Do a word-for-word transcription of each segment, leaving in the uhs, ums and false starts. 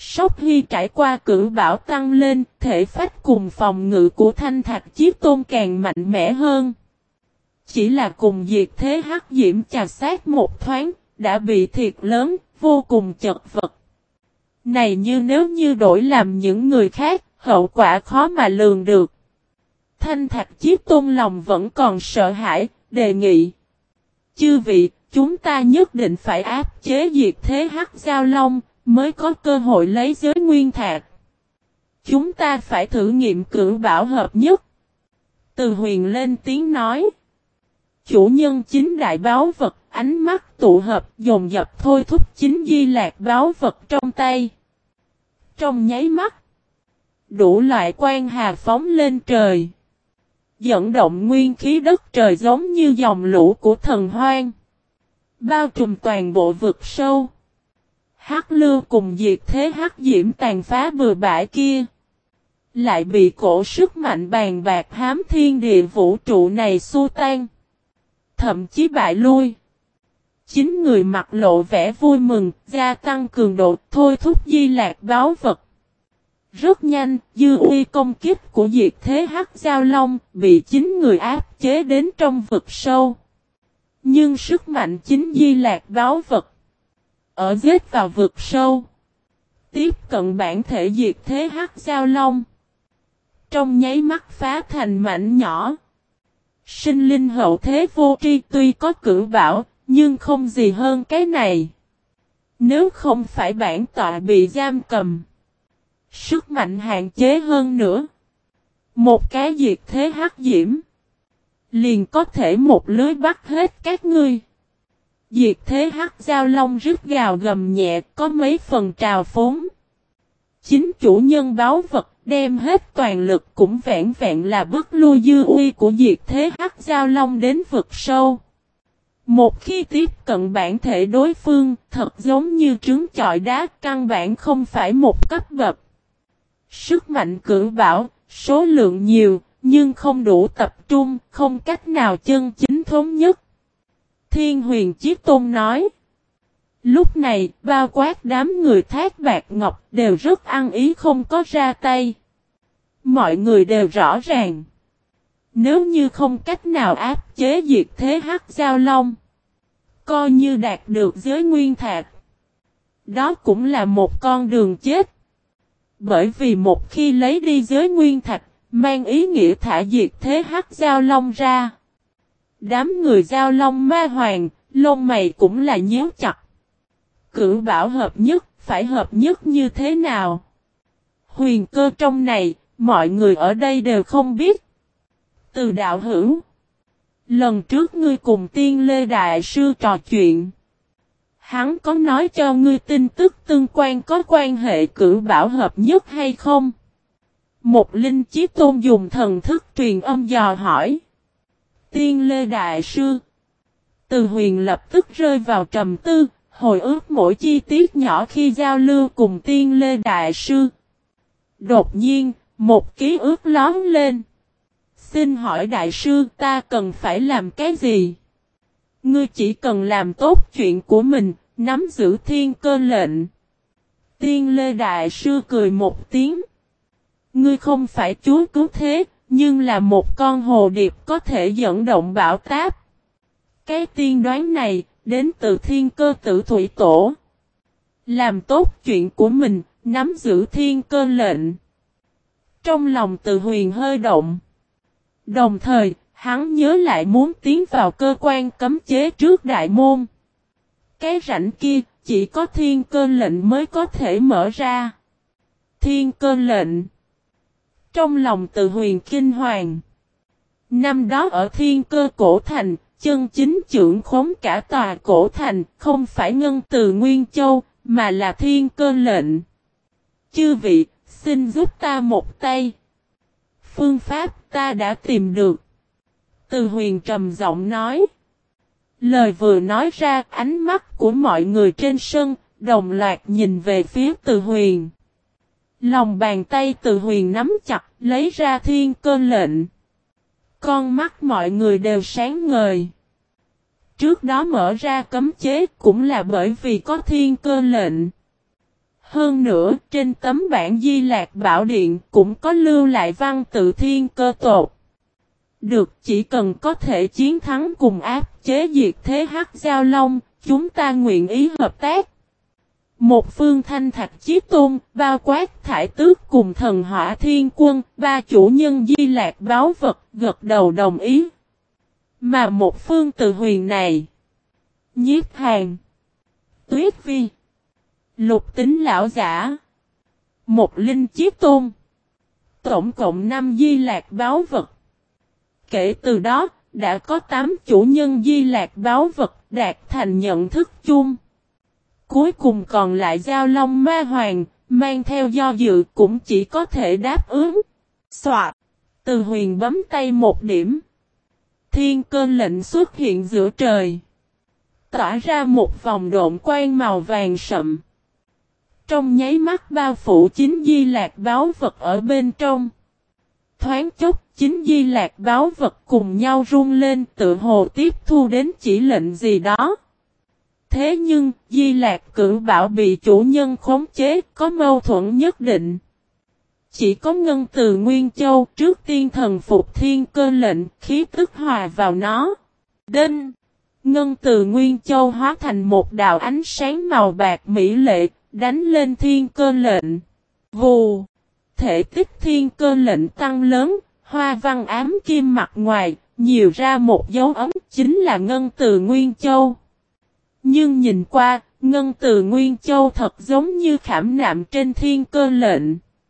Sóc Hy trải qua cử bão tăng lên, thể phách cùng phòng ngự của Thanh Thạch Chí Tôn càng mạnh mẽ hơn. Chỉ là cùng Diệt Thế Hắc Diễm chà sát một thoáng, đã bị thiệt lớn, vô cùng chật vật. Này như nếu như đổi làm những người khác, hậu quả khó mà lường được. Thanh Thạch Chí Tôn lòng vẫn còn sợ hãi, đề nghị. Chư vị, chúng ta nhất định phải áp chế Diệt Thế Hắc Giao Long, mới có cơ hội lấy giới nguyên thạch. Chúng ta phải thử nghiệm cử bảo hợp nhất. Từ Huyền lên tiếng nói. Chủ nhân chính đại báu vật, ánh mắt tụ hợp dồn dập thôi thúc chính di lạc báu vật trong tay. Trong nháy mắt, đủ loại quang hà phóng lên trời. Dẫn động nguyên khí đất trời giống như dòng lũ của thần hoang. Bao trùm toàn bộ vực sâu. Hắc lưu cùng Diệt Thế Hắc Diễm tàn phá bừa bãi kia. Lại bị cổ sức mạnh bàn bạc hám thiên địa vũ trụ này xua tan. Thậm chí bại lui. Chính người mặc lộ vẻ vui mừng, gia tăng cường độ, thôi thúc di lạc báo vật. Rất nhanh, dư uy công kích của Diệt Thế Hắc Giao Long bị chính người áp chế đến trong vực sâu. Nhưng sức mạnh chính di lạc báo vật ở vết vào vực sâu, tiếp cận bản thể Diệt Thế Hắc Giao Long. Trong nháy mắt phá thành mảnh nhỏ. Sinh linh hậu thế vô tri tuy có cử bảo, nhưng không gì hơn cái này. Nếu không phải bản tọa bị giam cầm, sức mạnh hạn chế hơn nữa. Một cái Diệt Thế Hắc Diễm liền có thể một lưới bắt hết các ngươi. Diệt Thế Hắc Giao Long rít gào gầm nhẹ, có mấy phần trào phúng. Chính chủ nhân báo vật đem hết toàn lực cũng vẹn vẹn là bức lui dư uy của Diệt Thế Hắc Giao Long đến vực sâu. Một khi tiếp cận bản thể đối phương, thật giống như trứng chọi đá, căn bản không phải một cấp bậc. Sức mạnh cử bảo, số lượng nhiều, nhưng không đủ tập trung, không cách nào chân chính thống nhất. Thiên Huyền Chí Tôn nói. Lúc này, bao quát đám người Thác Bạt Ngọc đều rất ăn ý không có ra tay. Mọi người đều rõ ràng. Nếu như không cách nào áp chế Diệt Thế Hắc Giao Long, coi như đạt được giới nguyên thạch, đó cũng là một con đường chết. Bởi vì một khi lấy đi giới nguyên thạch, mang ý nghĩa thả Diệt Thế Hắc Giao Long ra. Đám người Giao Long Ma Hoàng, lông mày cũng là nhíu chặt. Cử bảo hợp nhất, phải hợp nhất như thế nào? Huyền cơ trong này, mọi người ở đây đều không biết. Từ đạo hữu, lần trước ngươi cùng Tiên Lê Đại Sư trò chuyện, hắn có nói cho ngươi tin tức tương quan có quan hệ cử bảo hợp nhất hay không? Một linh chí tôn dùng thần thức truyền âm dò hỏi. Tiên Lê Đại Sư. Từ Huyền lập tức rơi vào trầm tư, hồi ức mỗi chi tiết nhỏ khi giao lưu cùng Tiên Lê Đại Sư. Đột nhiên, một ký ức lóm lên. Xin hỏi Đại Sư, ta cần phải làm cái gì? Ngươi chỉ cần làm tốt chuyện của mình, nắm giữ thiên cơ lệnh. Tiên Lê Đại Sư cười một tiếng. Ngươi không phải chúa cứu thế, nhưng là một con hồ điệp có thể dẫn động bão táp. Cái tiên đoán này, đến từ thiên cơ tử thủy tổ. Làm tốt chuyện của mình, nắm giữ thiên cơ lệnh. Trong lòng Từ Huyền hơi động. Đồng thời, hắn nhớ lại muốn tiến vào cơ quan cấm chế trước đại môn. Cái rãnh kia, chỉ có thiên cơ lệnh mới có thể mở ra. Thiên cơ lệnh. Trong lòng Từ Huyền kinh hoàng. Năm đó ở thiên cơ cổ thành, chân chính trưởng khống cả tòa cổ thành, không phải ngân từ Nguyên Châu, mà là thiên cơ lệnh. Chư vị, xin giúp ta một tay. Phương pháp ta đã tìm được. Từ Huyền trầm giọng nói. Lời vừa nói ra, ánh mắt của mọi người trên sân, đồng loạt nhìn về phía Từ Huyền. Lòng bàn tay Từ Huyền nắm chặt, lấy ra thiên cơ lệnh. Con mắt mọi người đều sáng ngời. Trước đó mở ra cấm chế cũng là bởi vì có thiên cơ lệnh. Hơn nữa, trên tấm bản Di Lạc Bảo Điện cũng có lưu lại văn tự thiên cơ tột. Được, chỉ cần có thể chiến thắng cùng áp chế diệt thế Hắc Giao Long, chúng ta nguyện ý hợp tác. Một phương Thanh Thạch Chí Tôn, bao quát Thải Tước cùng Thần Hỏa Thiên Quân, ba chủ nhân Di Lạc báu vật, gật đầu đồng ý. Mà một phương Từ Huyền này, Nhiếp Hàn, Tuyết Vi, Lục Tính Lão Giả, một Linh Chí Tôn, tổng cộng năm Di Lạc báu vật. Kể từ đó, đã có tám chủ nhân Di Lạc báu vật đạt thành nhận thức chung. Cuối cùng còn lại Giao Long Ma Hoàng, mang theo do dự cũng chỉ có thể đáp ứng. Soạt, Từ Huyền bấm tay một điểm. Thiên cơ lệnh xuất hiện giữa trời. Tỏa ra một vòng độn quang màu vàng sậm. Trong nháy mắt bao phủ chính Di Lạc báu vật ở bên trong. Thoáng chốc, chính Di Lạc báu vật cùng nhau rung lên tự hồ tiếp thu đến chỉ lệnh gì đó. Thế nhưng, Di Lạc Cửu Bảo bị chủ nhân khống chế, có mâu thuẫn nhất định. Chỉ có Ngân Từ Nguyên Châu trước tiên thần phục thiên cơ lệnh, khí tức hòa vào nó. Đinh! Ngân Từ Nguyên Châu hóa thành một đạo ánh sáng màu bạc mỹ lệ, đánh lên thiên cơ lệnh. Vù! Thể tích thiên cơ lệnh tăng lớn, hoa văn ám kim mặt ngoài, nhiều ra một dấu ấm chính là Ngân Từ Nguyên Châu. Nhưng nhìn qua, Ngân Từ Nguyên Châu thật giống như khảm nạm trên thiên cơ lệnh.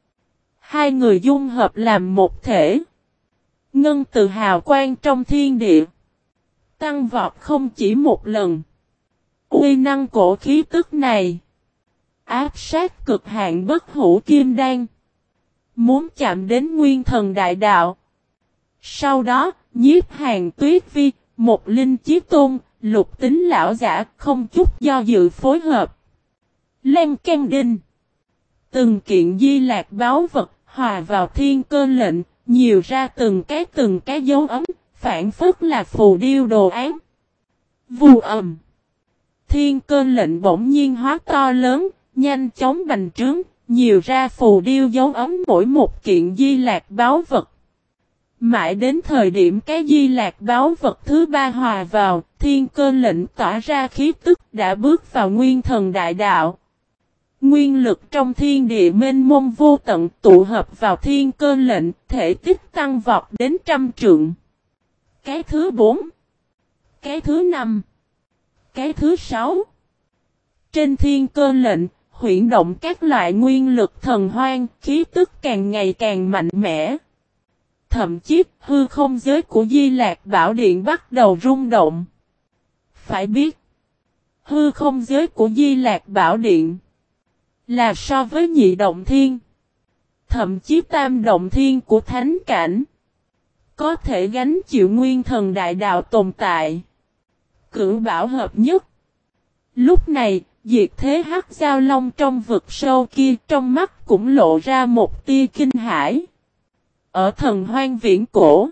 Hai người dung hợp làm một thể. Ngân Từ hào quang trong thiên địa. Tăng vọt không chỉ một lần. Uy năng cổ khí tức này. Áp sát cực hạn bất hủ kim đan. Muốn chạm đến nguyên thần đại đạo. Sau đó, Nhiếp Hàn, Tuyết Vi, một Linh Chí Tôn, Lục Tính Lão Giả không chút do dự phối hợp. Len Ken Đinh. Từng kiện Di Lạc báu vật hòa vào thiên cơ lệnh, nhiều ra từng cái từng cái dấu ấm, phản phất là phù điêu đồ án. Vù ầm. Thiên cơ lệnh bỗng nhiên hóa to lớn, nhanh chóng bành trướng, nhiều ra phù điêu dấu ấm mỗi một kiện Di Lạc báu vật. Mãi đến thời điểm cái Di Lạc báu vật thứ ba hòa vào, thiên cơ lệnh tỏa ra khí tức đã bước vào nguyên thần đại đạo. Nguyên lực trong thiên địa mênh mông vô tận tụ hợp vào thiên cơ lệnh, thể tích tăng vọt đến trăm trượng. Cái thứ bốn, cái thứ năm, cái thứ sáu. Trên thiên cơ lệnh, huyễn động các loại nguyên lực thần hoang, khí tức càng ngày càng mạnh mẽ. Thậm chí, hư không giới của Di Lạc Bảo Điện bắt đầu rung động. Phải biết, hư không giới của Di Lạc Bảo Điện là so với nhị động thiên, thậm chí tam động thiên của thánh cảnh, có thể gánh chịu nguyên thần đại đạo tồn tại. Cửu bảo hợp nhất. Lúc này, diệt thế Hắc Giao Long trong vực sâu kia trong mắt cũng lộ ra một tia kinh hãi. Ở thần hoang viễn cổ,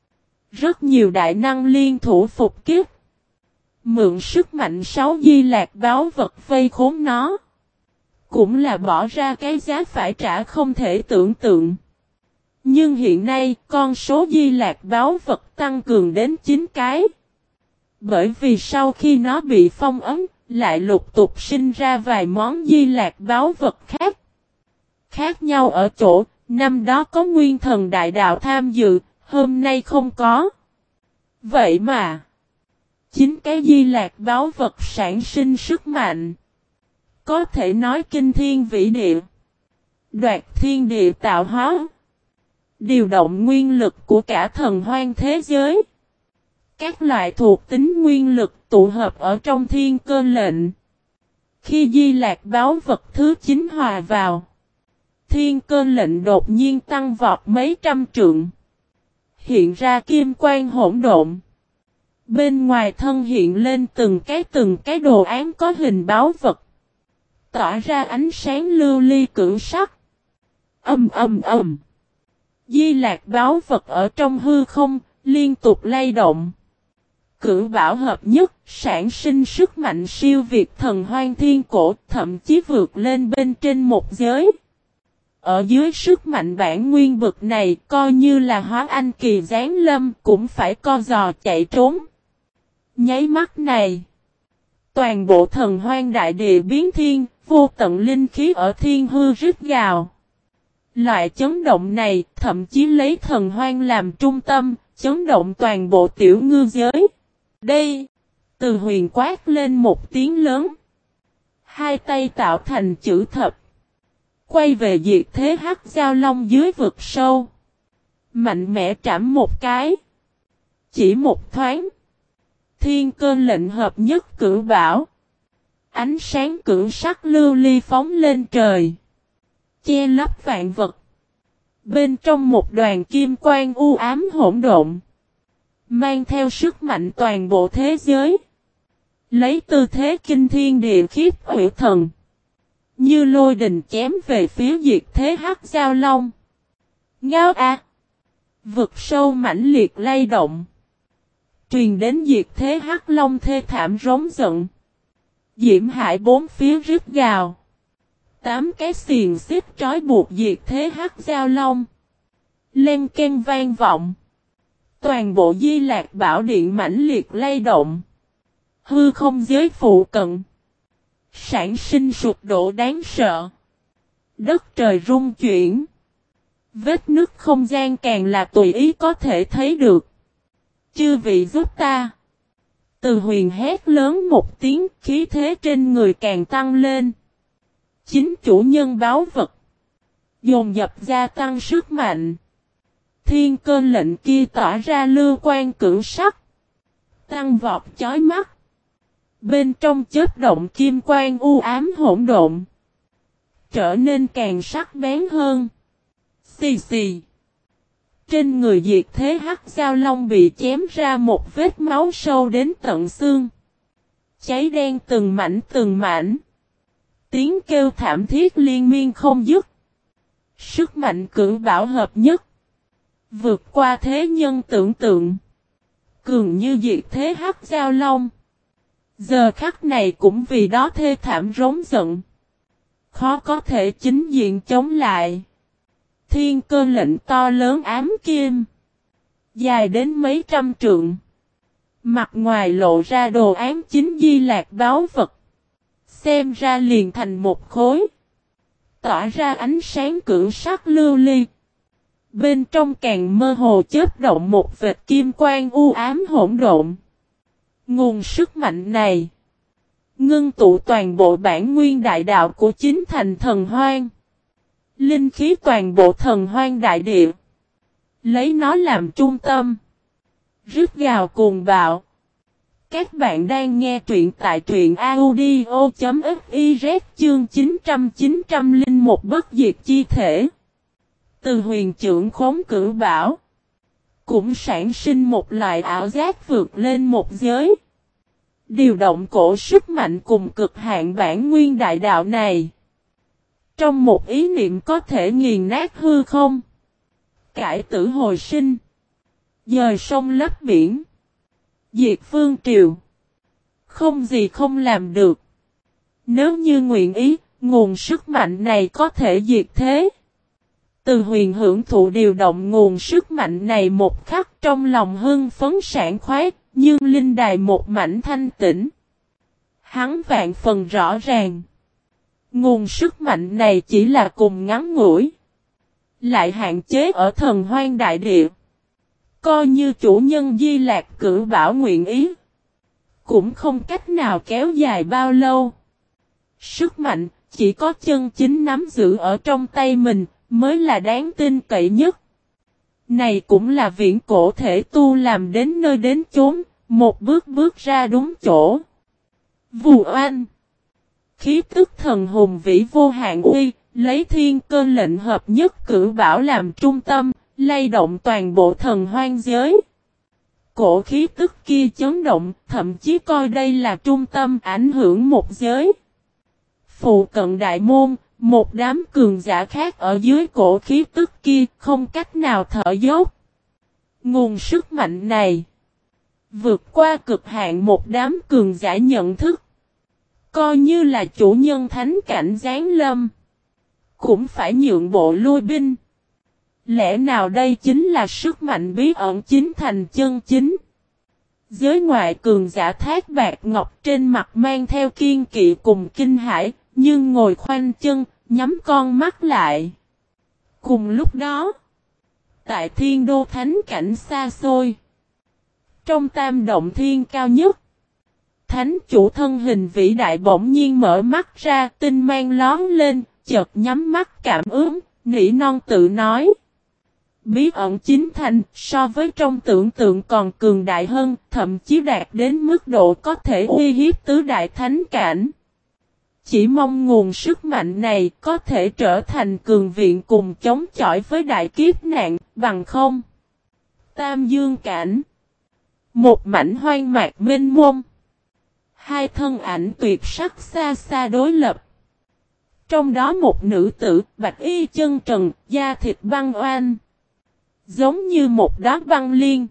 rất nhiều đại năng liên thủ phục kiếp. Mượn sức mạnh sáu Di Lạc báu vật vây khốn nó. Cũng là bỏ ra cái giá phải trả không thể tưởng tượng. Nhưng hiện nay con số Di Lạc báu vật tăng cường đến chín cái. Bởi vì sau khi nó bị phong ấn, lại lục tục sinh ra vài món Di Lạc báu vật khác. Khác nhau ở chỗ, năm đó có nguyên thần đại đạo tham dự, hôm nay không có. Vậy mà, chính cái Di Lạc báu vật sản sinh sức mạnh. Có thể nói kinh thiên vĩ địa. Đoạt thiên địa tạo hóa. Điều động nguyên lực của cả thần hoang thế giới. Các loại thuộc tính nguyên lực tụ hợp ở trong thiên cơ lệnh. Khi Di Lạc báu vật thứ chín hòa vào, thiên cơ lệnh đột nhiên tăng vọt mấy trăm trượng. Hiện ra kim quang hỗn độn. Bên ngoài thân hiện lên từng cái từng cái đồ án có hình báu vật. Tỏa ra ánh sáng lưu ly cửu sắc. Âm âm âm. Di Lạc báu vật ở trong hư không, liên tục lay động. cửu bảo hợp nhất, sản sinh sức mạnh siêu việt thần hoang thiên cổ, thậm chí vượt lên bên trên một giới. Ở dưới sức mạnh bản nguyên bực này, coi như là hóa anh kỳ giáng lâm, cũng phải co giò chạy trốn. Nháy mắt này, toàn bộ thần hoang đại địa biến thiên, vô tận linh khí ở thiên hư rít gào. Loại chấn động này, thậm chí lấy thần hoang làm trung tâm, chấn động toàn bộ tiểu ngư giới. Đây, Từ Huyền quát lên một tiếng lớn. Hai tay tạo thành chữ thập. Quay về diệt thế hắc giao long dưới vực sâu. Mạnh mẽ trảm một cái. Chỉ một thoáng. Thiên cơ lệnh hợp nhất cửu bảo. Ánh sáng cửu sắc lưu ly phóng lên trời. Che lấp vạn vật. Bên trong một đoàn kim quang u ám hỗn độn. Mang theo sức mạnh toàn bộ thế giới. Lấy tư thế kinh thiên địa khiếp hủy thần. Như lôi đình chém về phía diệt thế hắc giao long. Ngao a! Vực sâu mãnh liệt lay động. Truyền đến diệt thế hắc long thê thảm rống giận. Diễm hại bốn phía rít gào. Tám cái xiềng xích trói buộc diệt thế hắc giao long. Len ken vang vọng. Toàn bộ Di Lạc Bảo Điện mãnh liệt lay động. Hư không giới phụ cận. Sản sinh sụp đổ đáng sợ. Đất trời rung chuyển. Vết nứt không gian càng là tùy ý có thể thấy được. Chư vị giúp ta. Từ Huyền hét lớn một tiếng, khí thế trên người càng tăng lên. Chính chủ nhân báo vật. Dồn dập gia tăng sức mạnh. Thiên cơ lệnh kia tỏa ra lưu quan cửu sắc. Tăng vọt chói mắt. Bên trong chớp động kim quang u ám hỗn độn. Trở nên càng sắc bén hơn. Xì xì. Trên người diệt thế hắc giao long bị chém ra một vết máu sâu đến tận xương. Cháy đen từng mảnh từng mảnh. Tiếng kêu thảm thiết liên miên không dứt. Sức mạnh cửu bảo hợp nhất. Vượt qua thế nhân tưởng tượng. Cường như diệt thế hắc giao long. Giờ khắc này cũng vì đó thê thảm rống giận. Khó có thể chính diện chống lại. Thiên cơ lệnh to lớn ám kim. Dài đến mấy trăm trượng. Mặt ngoài lộ ra đồ án chính Di Lạc báu vật. Xem ra liền thành một khối. Tỏa ra ánh sáng cửu sắc lưu ly. Bên trong càng mơ hồ chớp động một vệt kim quang u ám hỗn độn. Nguồn sức mạnh này. Ngưng tụ toàn bộ bản nguyên đại đạo của chính thành thần hoang. Linh khí toàn bộ thần hoang đại địa. Lấy nó làm trung tâm. Rít gào cuồng bạo. Các bạn đang nghe truyện tại truyện audio.fiz chương chín trăm chín trăm lẻ một bất diệt chi thể. Từ Huyền trưởng khống cửu bảo. Cũng sản sinh một loại ảo giác vượt lên một giới. Điều động cổ sức mạnh cùng cực hạn bản nguyên đại đạo này. Trong một ý niệm có thể nghiền nát hư không. Cải tử hồi sinh. Dời sông lấp biển. Diệt phương triều. Không gì không làm được. Nếu như nguyện ý, nguồn sức mạnh này có thể diệt thế. Từ Huyền hưởng thụ điều động nguồn sức mạnh này một khắc trong lòng hưng phấn sảng khoái, nhưng linh đài một mảnh thanh tĩnh. Hắn vạn phần rõ ràng. Nguồn sức mạnh này chỉ là cùng ngắn ngủi. Lại hạn chế ở thần hoang đại địa. Coi như chủ nhân Di Lạc cửu bảo nguyện ý. Cũng không cách nào kéo dài bao lâu. Sức mạnh chỉ có chân chính nắm giữ ở trong tay mình mới là đáng tin cậy nhất. Này cũng là viễn cổ thể tu làm đến nơi đến chốn, một bước bước ra đúng chỗ. Vù oanh. Khí tức thần hùng vĩ vô hạn uy, lấy thiên cơ lệnh hợp nhất cửu bảo làm trung tâm, lay động toàn bộ thần hoang giới. Cổ khí tức kia chấn động, thậm chí coi đây là trung tâm ảnh hưởng một giới. Phụ cận đại môn, một đám cường giả khác ở dưới cổ khí tức kia không cách nào thở dốc. Nguồn sức mạnh này Vượt qua cực hạn một đám cường giả nhận thức. Coi như là chủ nhân thánh cảnh giáng lâm. Cũng phải nhượng bộ lui binh. Lẽ nào đây chính là sức mạnh bí ẩn chính thành chân chính. Giới ngoại cường giả Thác Bạt Ngọc trên mặt mang theo kiên kỵ cùng kinh hãi, nhưng ngồi khoanh chân, nhắm con mắt lại. Cùng lúc đó, tại thiên đô thánh cảnh xa xôi, trong tam động thiên cao nhất, thánh chủ thân hình vĩ đại bỗng nhiên mở mắt ra, tinh mang lón lên, chợt nhắm mắt cảm ứng, nỉ non tự nói. Bí ẩn chính thành so với trong tưởng tượng còn cường đại hơn, thậm chí đạt đến mức độ có thể uy hiếp tứ đại thánh cảnh. Chỉ mong nguồn sức mạnh này có thể trở thành cường viện cùng chống chọi với đại kiếp nạn, bằng không. Tam dương cảnh. Một mảnh hoang mạc mênh mông. Hai thân ảnh tuyệt sắc xa xa đối lập. Trong đó một nữ tử, bạch y chân trần, da thịt băng oanh. Giống như một đóa băng liên.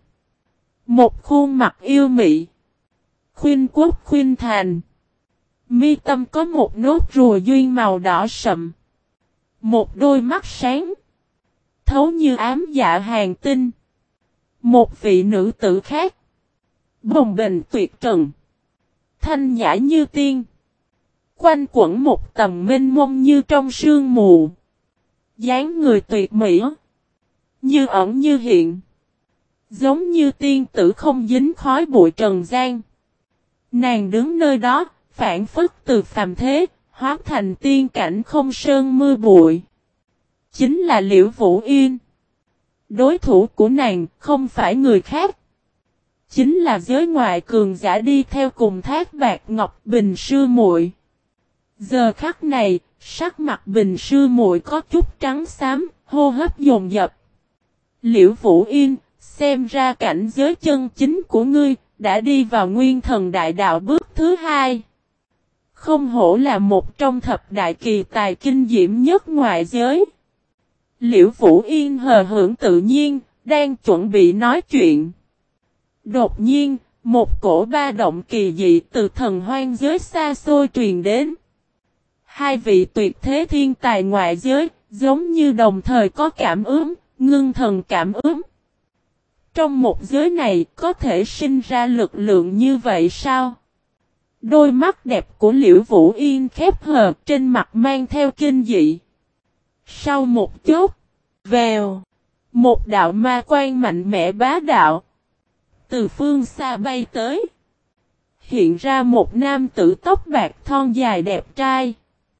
Một khuôn mặt yêu mị. Khuynh quốc khuynh thành. Mi tâm có một nốt rùa duyên màu đỏ sậm. Một đôi mắt sáng. Thấu như ám dạ hàng tinh. Một vị nữ tử khác. Bồng bềnh tuyệt trần. Thanh nhã như tiên. Quanh quẩn một tầm mênh mông như trong sương mù. dáng người tuyệt mỹ. Như ẩn như hiện. Giống như tiên tử không dính khói bụi trần gian. Nàng đứng nơi đó, phản phất từ phàm thế, hóa thành tiên cảnh không sơn mưa bụi. Chính là Liễu Vũ Yên. Đối thủ của nàng không phải người khác. Chính là giới ngoại cường giả đi theo cùng Thác Bạt Ngọc Bình sư muội. Giờ khắc này, sắc mặt Bình sư muội có chút trắng xám, hô hấp dồn dập. Liễu Vũ Yên, xem ra cảnh giới chân chính của ngươi đã đi vào nguyên thần đại đạo bước thứ hai. Không hổ là một trong thập đại kỳ tài kinh diễm nhất ngoại giới. Liễu Vũ Yên hờ hững tự nhiên, đang chuẩn bị nói chuyện. Đột nhiên, một cổ ba động kỳ dị từ thần hoang giới xa xôi truyền đến. Hai vị tuyệt thế thiên tài ngoại giới, giống như đồng thời có cảm ứng, ngưng thần cảm ứng. Trong một giới này có thể sinh ra lực lượng như vậy sao? Đôi mắt đẹp của Liễu Vũ Yên khép hờ, trên mặt mang theo kinh dị. Sau một chút, vèo, một đạo ma quan mạnh mẽ bá đạo. Từ phương xa bay tới. Hiện ra một nam tử tóc bạc thon dài đẹp trai.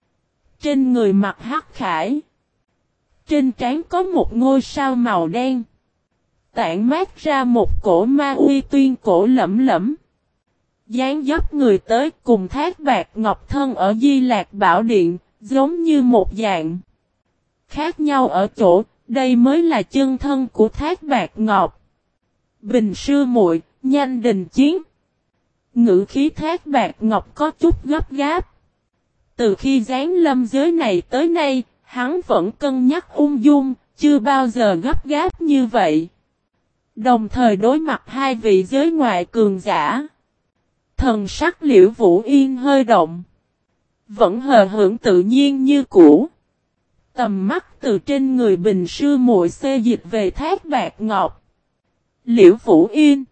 Trên người mặc hắc khải. Trên trán có một ngôi sao màu đen. Tản mát ra một cổ ma uy tuyên cổ lẫm lẫm. Dáng dấp người tới cùng Thác Bạt Ngọc thân ở Di Lạc Bảo Điện, giống như một dạng. Khác nhau ở chỗ, đây mới là chân thân của Thác Bạt Ngọc. Bình sư muội, nhanh đình chiến. Ngữ khí Thác Bạt Ngọc có chút gấp gáp. Từ khi giáng lâm giới này tới nay, hắn vẫn cân nhắc ung dung, chưa bao giờ gấp gáp như vậy. Đồng thời đối mặt hai vị giới ngoại cường giả. Thần sắc Liễu Vũ Yên hơi động. Vẫn hờ hững tự nhiên như cũ. Tầm mắt từ trên người Bình sư muội xê dịch về Thác Bạt Ngọc. Liễu Vũ Yên.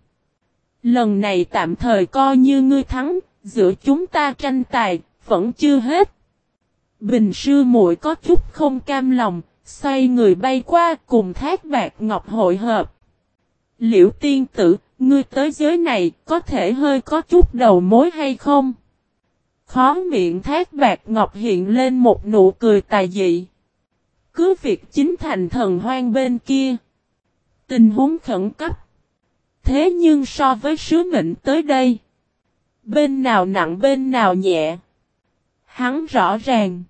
Lần này tạm thời coi như ngươi thắng, giữa chúng ta tranh tài, vẫn chưa hết. Bình sư muội có chút không cam lòng, xoay người bay qua cùng Thác Bạt Ngọc hội hợp. Liễu tiên tử, ngươi tới giới này có thể hơi có chút đầu mối hay không? Khó miệng Thác Bạt Ngọc hiện lên một nụ cười tà dị. Cứ việc chính thành thần hoang bên kia. Tình huống khẩn cấp. Thế nhưng so với sứ mệnh tới đây. Bên nào nặng bên nào nhẹ. Hắn rõ ràng.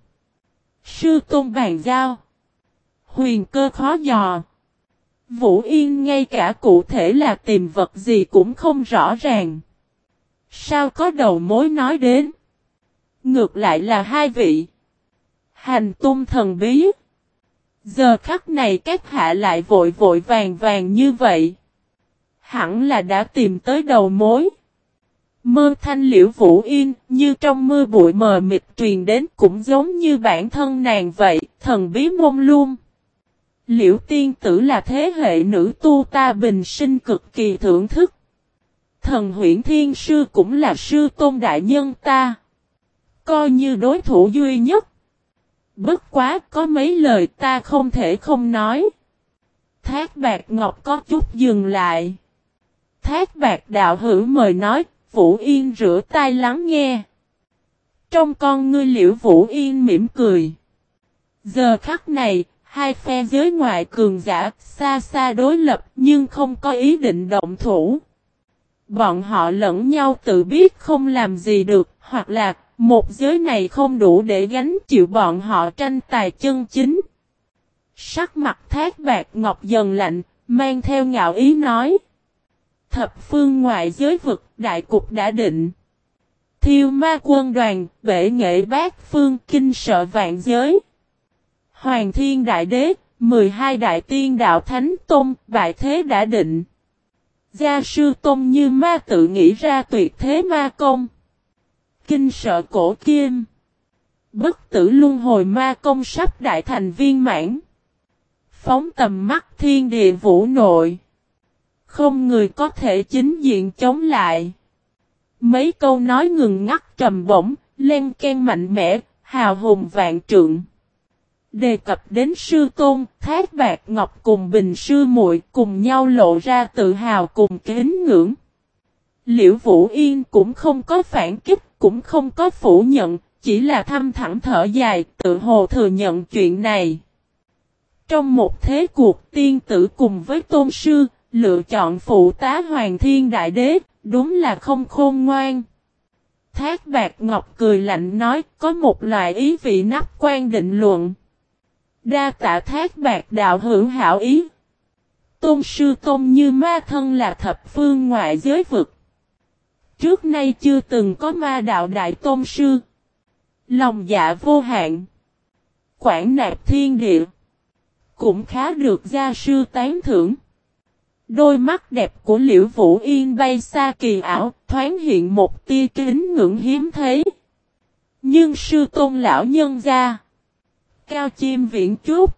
Sư tôn bàn giao. Huyền cơ khó dò. Vũ Yên ngay cả cụ thể là tìm vật gì cũng không rõ ràng. Sao có đầu mối nói đến? Ngược lại là hai vị. Hành tung thần bí. Giờ khắc này các hạ lại vội vội vàng vàng như vậy. hẳn là đã tìm tới đầu mối. Mơ thanh Liễu Vũ Yên như trong mưa bụi mờ mịt truyền đến cũng giống như bản thân nàng vậy, thần bí mông lung. Liễu tiên tử là thế hệ nữ tu ta bình sinh cực kỳ thưởng thức. Thần Huyễn Thiên Sư cũng là sư tôn đại nhân ta. Coi như đối thủ duy nhất. Bất quá có mấy lời ta không thể không nói. Thác Bạt Ngọc có chút dừng lại. Thác Bạt đạo hữu mời nói, Vũ Yên rửa tai lắng nghe. Trong con ngươi Liễu Vũ Yên mỉm cười. Giờ khắc này, hai phe giới ngoại cường giả xa xa đối lập nhưng không có ý định động thủ. Bọn họ lẫn nhau tự biết không làm gì được, hoặc là một giới này không đủ để gánh chịu bọn họ tranh tài chân chính. Sắc mặt Thác Bạt Ngọc dần lạnh, mang theo ngạo ý nói. Thập phương ngoại giới vực, đại cục đã định. Thiêu ma quân đoàn, bể nghệ bát phương, kinh sợ vạn giới. Hoàng thiên đại đế, mười hai đại tiên đạo thánh tôn, bại thế đã định. Gia sư tôn như ma tự nghĩ ra tuyệt thế ma công. Kinh sợ cổ kim. Bất tử luân hồi ma công sắp đại thành viên mãn. Phóng tầm mắt thiên địa vũ nội. Không người có thể chính diện chống lại. Mấy câu nói ngừng ngắt trầm bổng, len ken mạnh mẽ, hào hùng vạn trượng. Đề cập đến sư tôn, Thác Bạt Ngọc cùng Bình sư muội cùng nhau lộ ra tự hào cùng kính ngưỡng. Liễu Vũ Yên cũng không có phản kích, cũng không có phủ nhận, chỉ là thăm thẳng thở dài, tự hồ thừa nhận chuyện này. Trong một thế cuộc tiên tử cùng với tôn sư, lựa chọn phụ tá Hoàng Thiên Đại Đế, đúng là không khôn ngoan. Thác Bạt Ngọc cười lạnh nói, có một loại ý vị nắp quan định luận. Đa tạ Thác Bạt đạo hữu hảo ý. Tôn sư tôn như ma thân là thập phương ngoại giới vực. Trước nay chưa từng có ma đạo đại tôn sư. Lòng dạ vô hạn. Quản nạp thiên địa. Cũng khá được gia sư tán thưởng. Đôi mắt đẹp của Liễu Vũ Yên bay xa kỳ ảo, thoáng hiện một tia kính ngưỡng hiếm thấy. Nhưng sư tôn lão nhân gia. Cao chim viễn chút.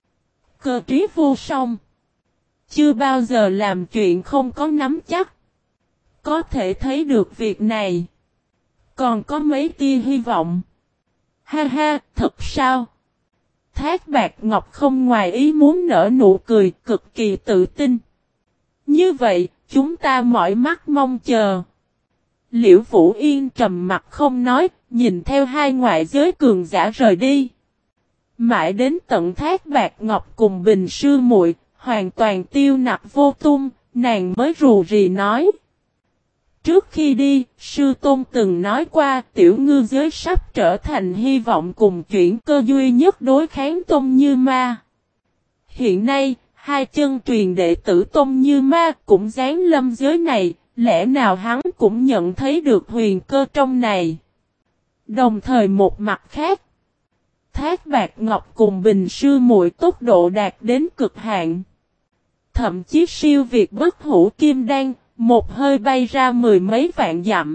Cơ trí vô song. Chưa bao giờ làm chuyện không có nắm chắc. Có thể thấy được việc này. Còn có mấy tia hy vọng. Ha ha, thật sao? Thác Bạt Ngọc không ngoài ý muốn nở nụ cười cực kỳ tự tin. Như vậy, chúng ta mỏi mắt mong chờ. Liễu Vũ Yên trầm mặt không nói, nhìn theo hai ngoại giới cường giả rời đi. Mãi đến tận Thác Bạt Ngọc cùng Bình sư muội hoàn toàn tiêu nặc vô tung, nàng mới rù rì nói. Trước khi đi, sư tôn từng nói qua tiểu ngư giới sắp trở thành hy vọng cùng chuyển cơ duy nhất đối kháng tôn như ma. Hiện nay, hai chân truyền đệ tử tôn như ma cũng giáng lâm giới này, lẽ nào hắn cũng nhận thấy được huyền cơ trong này. Đồng thời một mặt khác, Thác Bạt Ngọc cùng Bình sư muội tốc độ đạt đến cực hạn. Thậm chí siêu việt bất hủ kim đan, một hơi bay ra mười mấy vạn dặm.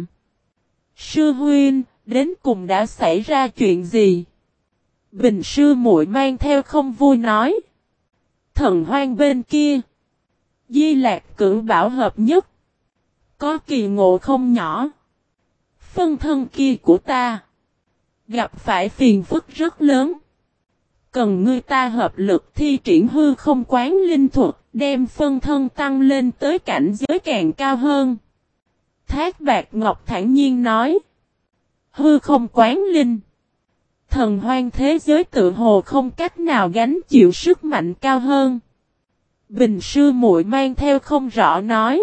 Sư huynh, đến cùng đã xảy ra chuyện gì? Bình sư muội mang theo không vui nói. Thần hoang bên kia. Di Lạc Cửu Bảo hợp nhất. Có kỳ ngộ không nhỏ. Phân thân kia của ta. Gặp phải phiền phức rất lớn. Cần ngươi ta hợp lực thi triển hư không quán linh thuật. Đem phân thân tăng lên tới cảnh giới càng cao hơn. Thác Bạt Ngọc thản nhiên nói. Hư không quán linh. Thần hoang thế giới tự hồ không cách nào gánh chịu sức mạnh cao hơn. Bình sư muội mang theo không rõ nói.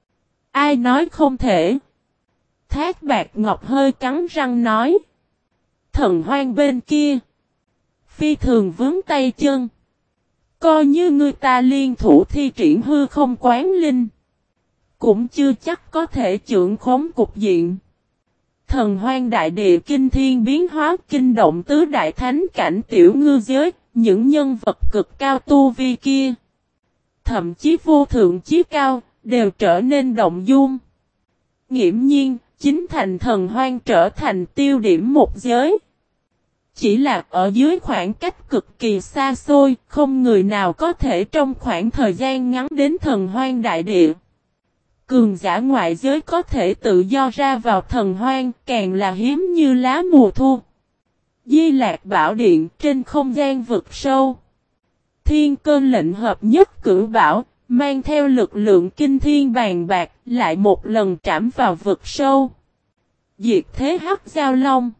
Ai nói không thể. Thác Bạt Ngọc hơi cắn răng nói. Thần hoang bên kia. Phi thường vướng tay chân. Coi như người ta liên thủ thi triển hư không quán linh. Cũng chưa chắc có thể trưởng khống cục diện. Thần hoang đại địa kinh thiên biến hóa kinh động tứ đại thánh cảnh tiểu ngư giới. Những nhân vật cực cao tu vi kia. Thậm chí vô thượng chí cao. đều trở nên động dung. Nghiễm nhiên, chính thành thần hoang trở thành tiêu điểm một giới. Chỉ là ở dưới khoảng cách cực kỳ xa xôi, không người nào có thể trong khoảng thời gian ngắn đến thần hoang đại địa. Cường giả ngoại giới có thể tự do ra vào thần hoang, càng là hiếm như lá mùa thu. Di Lạc Bảo Điện trên không gian vực sâu. Thiên Cơ lệnh hợp nhất cửu bảo, mang theo lực lượng kinh thiên bàn bạc, lại một lần trảm vào vực sâu. Diệt thế hắc giao long.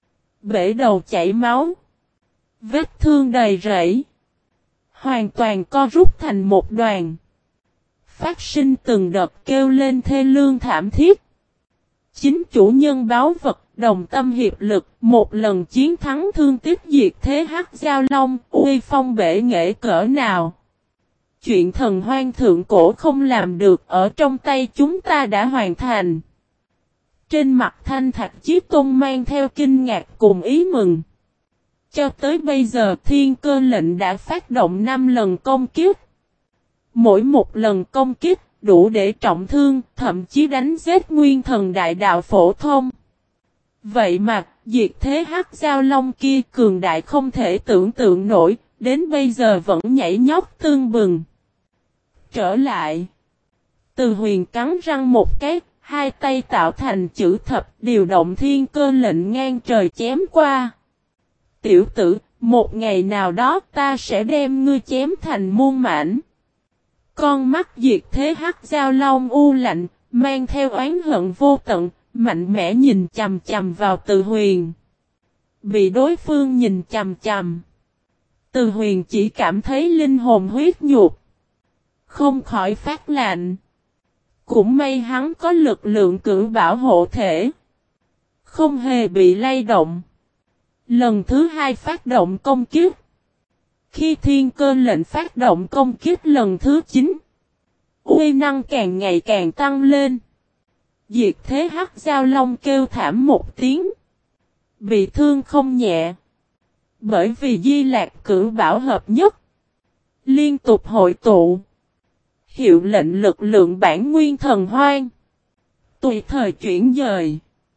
Bể đầu chảy máu. Vết thương đầy rẫy. Hoàn toàn co rút thành một đoàn. Phát sinh từng đợt kêu lên thê lương thảm thiết. Chính chủ nhân báo vật, đồng tâm hiệp lực, một lần chiến thắng thương tích diệt thế hắc giao long, uy phong bể nghệ cỡ nào. Chuyện thần hoang thượng cổ không làm được ở trong tay chúng ta đã hoàn thành. Trên mặt Thanh Thạch Chí Tôn mang theo kinh ngạc cùng ý mừng. Cho tới bây giờ Thiên Cơ lệnh đã phát động năm lần công kích. Mỗi một lần công kích đủ để trọng thương, thậm chí đánh giết nguyên thần đại đạo phổ thông. Vậy mà, diệt thế hắc giao long kia cường đại không thể tưởng tượng nổi, đến bây giờ vẫn nhảy nhót tương bừng. Trở lại. Từ Huyền cắn răng một cái, hai tay tạo thành chữ thập, điều động thiên cơ lệnh ngang trời chém qua. Tiểu tử, một ngày nào đó ta sẽ đem ngươi chém thành muôn mảnh. Con mắt diệt thế hắc giao long u lạnh, mang theo oán hận vô tận, mạnh mẽ nhìn chằm chằm vào Từ Huyền. Bị đối phương nhìn chằm chằm. Từ Huyền chỉ cảm thấy linh hồn huyết nhục. Không khỏi phát lạnh. Cũng may hắn có lực lượng cửu bảo hộ thể. Không hề bị lay động. Lần thứ hai phát động công kích. Khi thiên cơ lệnh phát động công kích lần thứ chín. Uy năng càng ngày càng tăng lên. Diệt thế hắc giao long kêu thảm một tiếng. Bị thương không nhẹ. Bởi vì Di Lạc cửu bảo hợp nhất. Liên tục hội tụ. Hiệu lệnh lực lượng bản nguyên thần hoang. Tùy thời chuyển dời.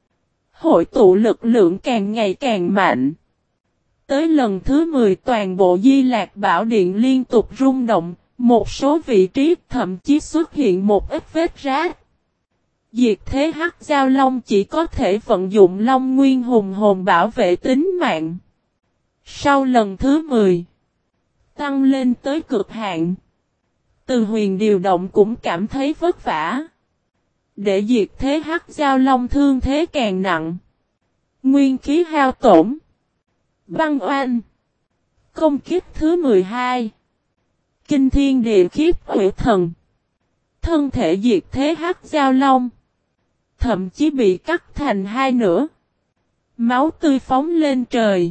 Hội tụ lực lượng càng ngày càng mạnh. Tới lần thứ mười toàn bộ Di Lạc Bảo Điện liên tục rung động. Một số vị trí thậm chí xuất hiện một ít vết rách. Diệt thế hắc giao long chỉ có thể vận dụng long nguyên hùng hồn bảo vệ tính mạng. Sau lần thứ mười. Tăng lên tới cực hạn. Từ Huyền điều động cũng cảm thấy vất vả. Để diệt thế hắc giao long thương thế càng nặng. Nguyên khí hao tổn. Băng oanh. Công kích thứ mười hai. Kinh thiên địa khiếp ủy thần. Thân thể diệt thế hắc giao long. Thậm chí bị cắt thành hai nửa. Máu tươi phóng lên trời.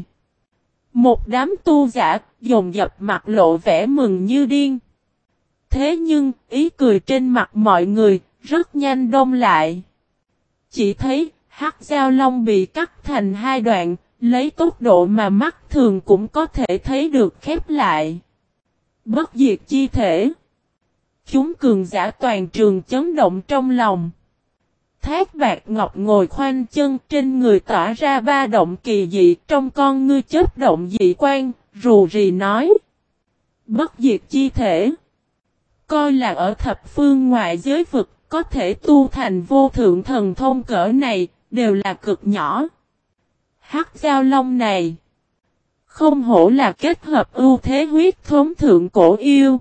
Một đám tu giả dồn dập mặt lộ vẻ mừng như điên. Thế nhưng, ý cười trên mặt mọi người, rất nhanh đông lại. Chỉ thấy, hắc giao long bị cắt thành hai đoạn, lấy tốc độ mà mắt thường cũng có thể thấy được khép lại. Bất diệt chi thể. Chúng cường giả toàn trường chấn động trong lòng. Thác Bạc Ngọc ngồi khoanh chân trên người tỏa ra ba động kỳ dị trong con ngươi chớp động dị quan, rù rì nói. Bất diệt chi thể. Coi là ở thập phương ngoại giới vực có thể tu thành vô thượng thần thông cỡ này, đều là cực nhỏ. Hắc giao long này. Không hổ là kết hợp ưu thế huyết thống thượng cổ yêu.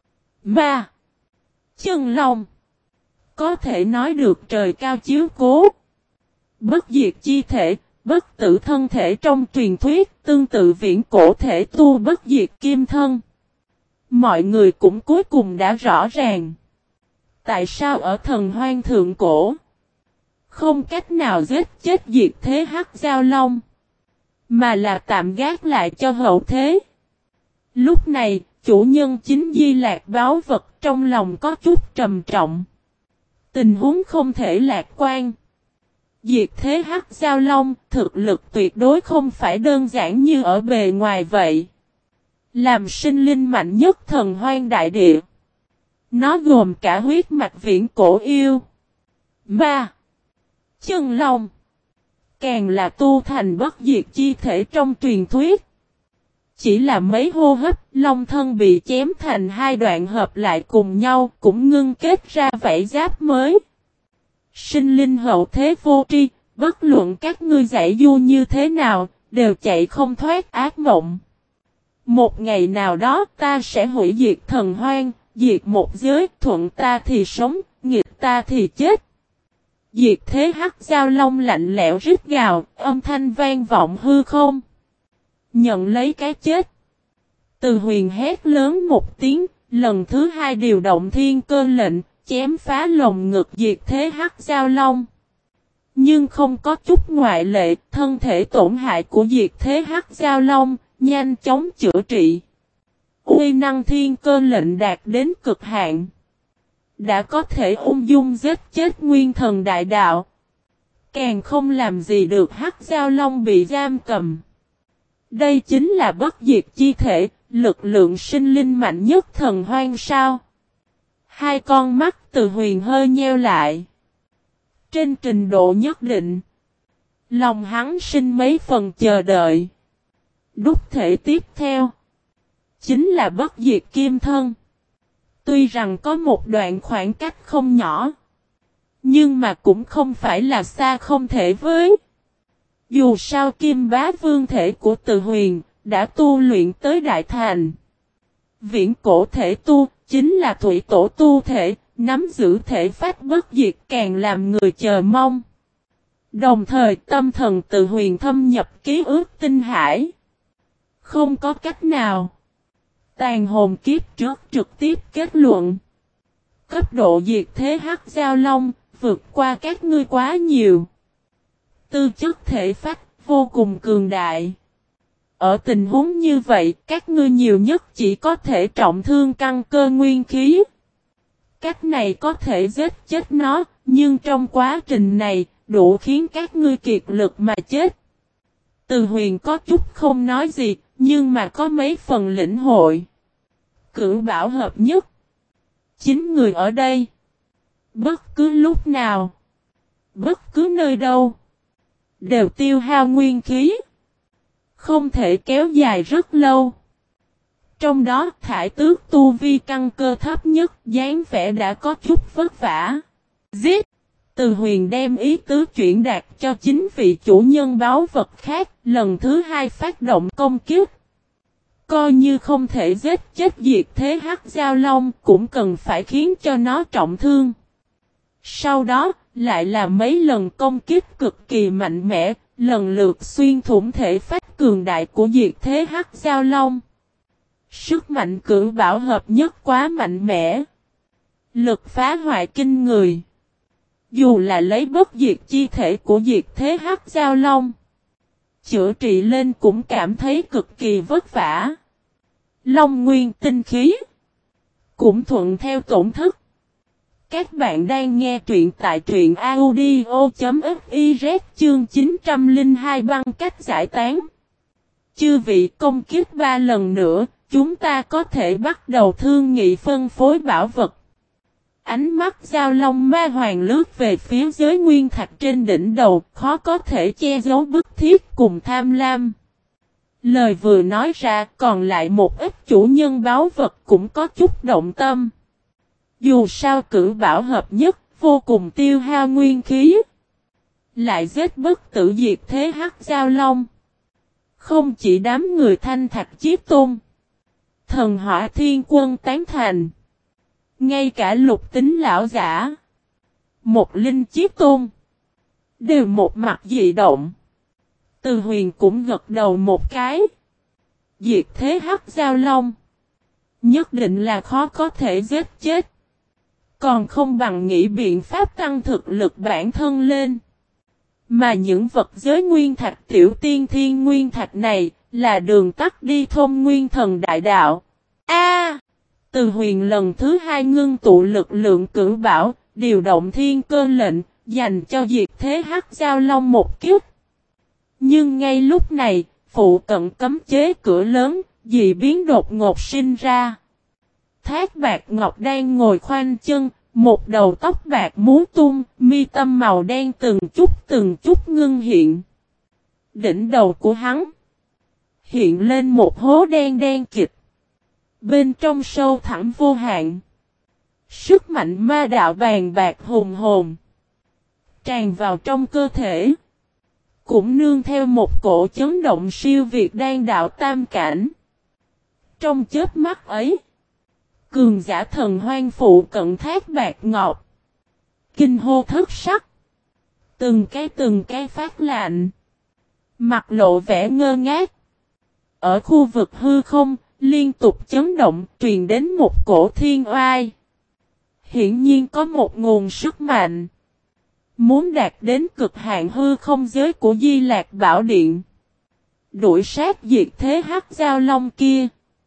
Ma. Chân long. Có thể nói được trời cao chiếu cố. Bất diệt chi thể, bất tử thân thể trong truyền thuyết, tương tự viễn cổ thể tu bất diệt kim thân. Mọi người cũng cuối cùng đã rõ ràng. Tại sao ở thần hoang thượng cổ, không cách nào giết chết diệt thế hắc giao long, mà là tạm gác lại cho hậu thế. Lúc này, chủ nhân chính Di Lạc báo vật trong lòng có chút trầm trọng. Tình huống không thể lạc quan. Diệt thế hắc giao long, thực lực tuyệt đối không phải đơn giản như ở bề ngoài vậy. Làm sinh linh mạnh nhất thần hoang đại địa. Nó gồm cả huyết mạch viễn cổ yêu, ma, chân long. Càng là tu thành bất diệt chi thể trong truyền thuyết. Chỉ là mấy hô hấp, long thân bị chém thành hai đoạn hợp lại cùng nhau, cũng ngưng kết ra vảy giáp mới. Sinh linh hậu thế vô tri, bất luận các ngươi giải du như thế nào, đều chạy không thoát ác mộng. Một ngày nào đó ta sẽ hủy diệt thần hoang, diệt một giới, thuận ta thì sống, nghịch ta thì chết. Diệt thế hắc giao long lạnh lẽo rít gào, âm thanh vang vọng hư không. Nhận lấy cái chết. Từ huyền hét lớn một tiếng, lần thứ hai điều động thiên cơ lệnh, chém phá lồng ngực diệt thế hắc giao long. Nhưng không có chút ngoại lệ, thân thể tổn hại của diệt thế hắc giao long, nhanh chóng chữa trị. Uy năng thiên cơ lệnh đạt đến cực hạn. Đã có thể ung dung giết chết nguyên thần đại đạo. Càng không làm gì được hắc giao long bị giam cầm. Đây chính là bất diệt chi thể, lực lượng sinh linh mạnh nhất thần hoang sao. Hai con mắt Từ Huyền hơi nheo lại. Trên trình độ nhất định, lòng hắn sinh mấy phần chờ đợi. Đúc thể tiếp theo, chính là bất diệt kim thân. Tuy rằng có một đoạn khoảng cách không nhỏ, nhưng mà cũng không phải là xa không thể với. Dù sao kim bá vương thể của Từ Huyền đã tu luyện tới đại thành. Viễn cổ thể tu chính là thủy tổ tu thể, nắm giữ thể phách bất diệt càng làm người chờ mong. Đồng thời tâm thần Từ Huyền thâm nhập ký ức tinh hải. Không có cách nào. Tàn hồn kiếp trước trực tiếp kết luận. Cấp độ diệt thế hắc giao long vượt qua các ngươi quá nhiều. Tư chất thể phách vô cùng cường đại. Ở tình huống như vậy, các ngươi nhiều nhất chỉ có thể trọng thương căn cơ nguyên khí. Cách này có thể giết chết nó, nhưng trong quá trình này, đủ khiến các ngươi kiệt lực mà chết. Từ Huyền có chút không nói gì, nhưng mà có mấy phần lĩnh hội. Cửu bảo hợp nhất. Chính người ở đây. Bất cứ lúc nào. Bất cứ nơi đâu. Đều tiêu hao nguyên khí. Không thể kéo dài rất lâu. Trong đó thải tước tu vi căn cơ thấp nhất dáng vẻ đã có chút vất vả. Giết! Từ Huyền đem ý tứ chuyển đạt cho chính vị chủ nhân báo vật khác, lần thứ hai phát động công kiếp. Coi như không thể giết chết diệt thế hắc giao long, cũng cần phải khiến cho nó trọng thương. Sau đó, lại là mấy lần công kiếp cực kỳ mạnh mẽ, lần lượt xuyên thủng thể phách cường đại của diệt thế hắc giao long. Sức mạnh cửu bảo hợp nhất quá mạnh mẽ. Lực phá hoại kinh người. Dù là lấy bất diệt chi thể của diệt thế hắc giao long, chữa trị lên cũng cảm thấy cực kỳ vất vả. Long nguyên tinh khí cũng thuận theo tổn thất. Các bạn đang nghe truyện tại truyện audio.fiz chương chín trăm lẻ hai băng cách giải tán. Chư vị công kiếp ba lần nữa, chúng ta có thể bắt đầu thương nghị phân phối bảo vật. Ánh mắt giao long ma hoàng lướt về phía giới nguyên thạch trên đỉnh đầu, khó có thể che giấu bức thiết cùng tham lam. Lời vừa nói ra, còn lại một ít chủ nhân báo vật cũng có chút động tâm. Dù sao cửu bảo hợp nhất, vô cùng tiêu hao nguyên khí. Lại giết bất tử diệt thế hắc giao long. Không chỉ đám người Thanh Thạch Chiếc Tôn, Thần Hỏa Thiên Quân tán thành. Ngay cả Lục Tính lão giả, Một Linh Chiếc Tôn, đều một mặt dị động. Từ Huyền cũng gật đầu một cái. Diệt thế hắc giao long, nhất định là khó có thể giết chết. Còn không bằng nghĩ biện pháp tăng thực lực bản thân lên. Mà những vật giới nguyên thạch tiểu tiên thiên nguyên thạch này, là đường tắt đi thông nguyên thần đại đạo. A! Từ Huyền lần thứ hai ngưng tụ lực lượng cửu bảo, điều động thiên cơ lệnh, dành cho diệt thế hắc giao long một kiếp. Nhưng ngay lúc này, phụ cận cấm chế cửa lớn, dị biến đột ngột sinh ra. Thác Bạt Ngọc đang ngồi khoanh chân, một đầu tóc bạc múa tung, mi tâm màu đen từng chút từng chút ngưng hiện. Đỉnh đầu của hắn hiện lên một hố đen đen kịt. Bên trong sâu thẳm vô hạn. Sức mạnh ma đạo bàn bạc hùng hồn tràn vào trong cơ thể. Cũng nương theo một cổ chấn động siêu việt đan đạo tam cảnh. Trong chớp mắt ấy, cường giả thần hoang phụ cận Thác Bạt Ngọc kinh hô thất sắc. Từng cái từng cái phát lạnh, mặt lộ vẻ ngơ ngác. Ở khu vực hư không, liên tục chấn động truyền đến một cổ thiên oai. Hiển nhiên có một nguồn sức mạnh muốn đạt đến cực hạn hư không giới của Di Lạc Bảo Điện, đuổi sát diệt thế hắc giao long kia,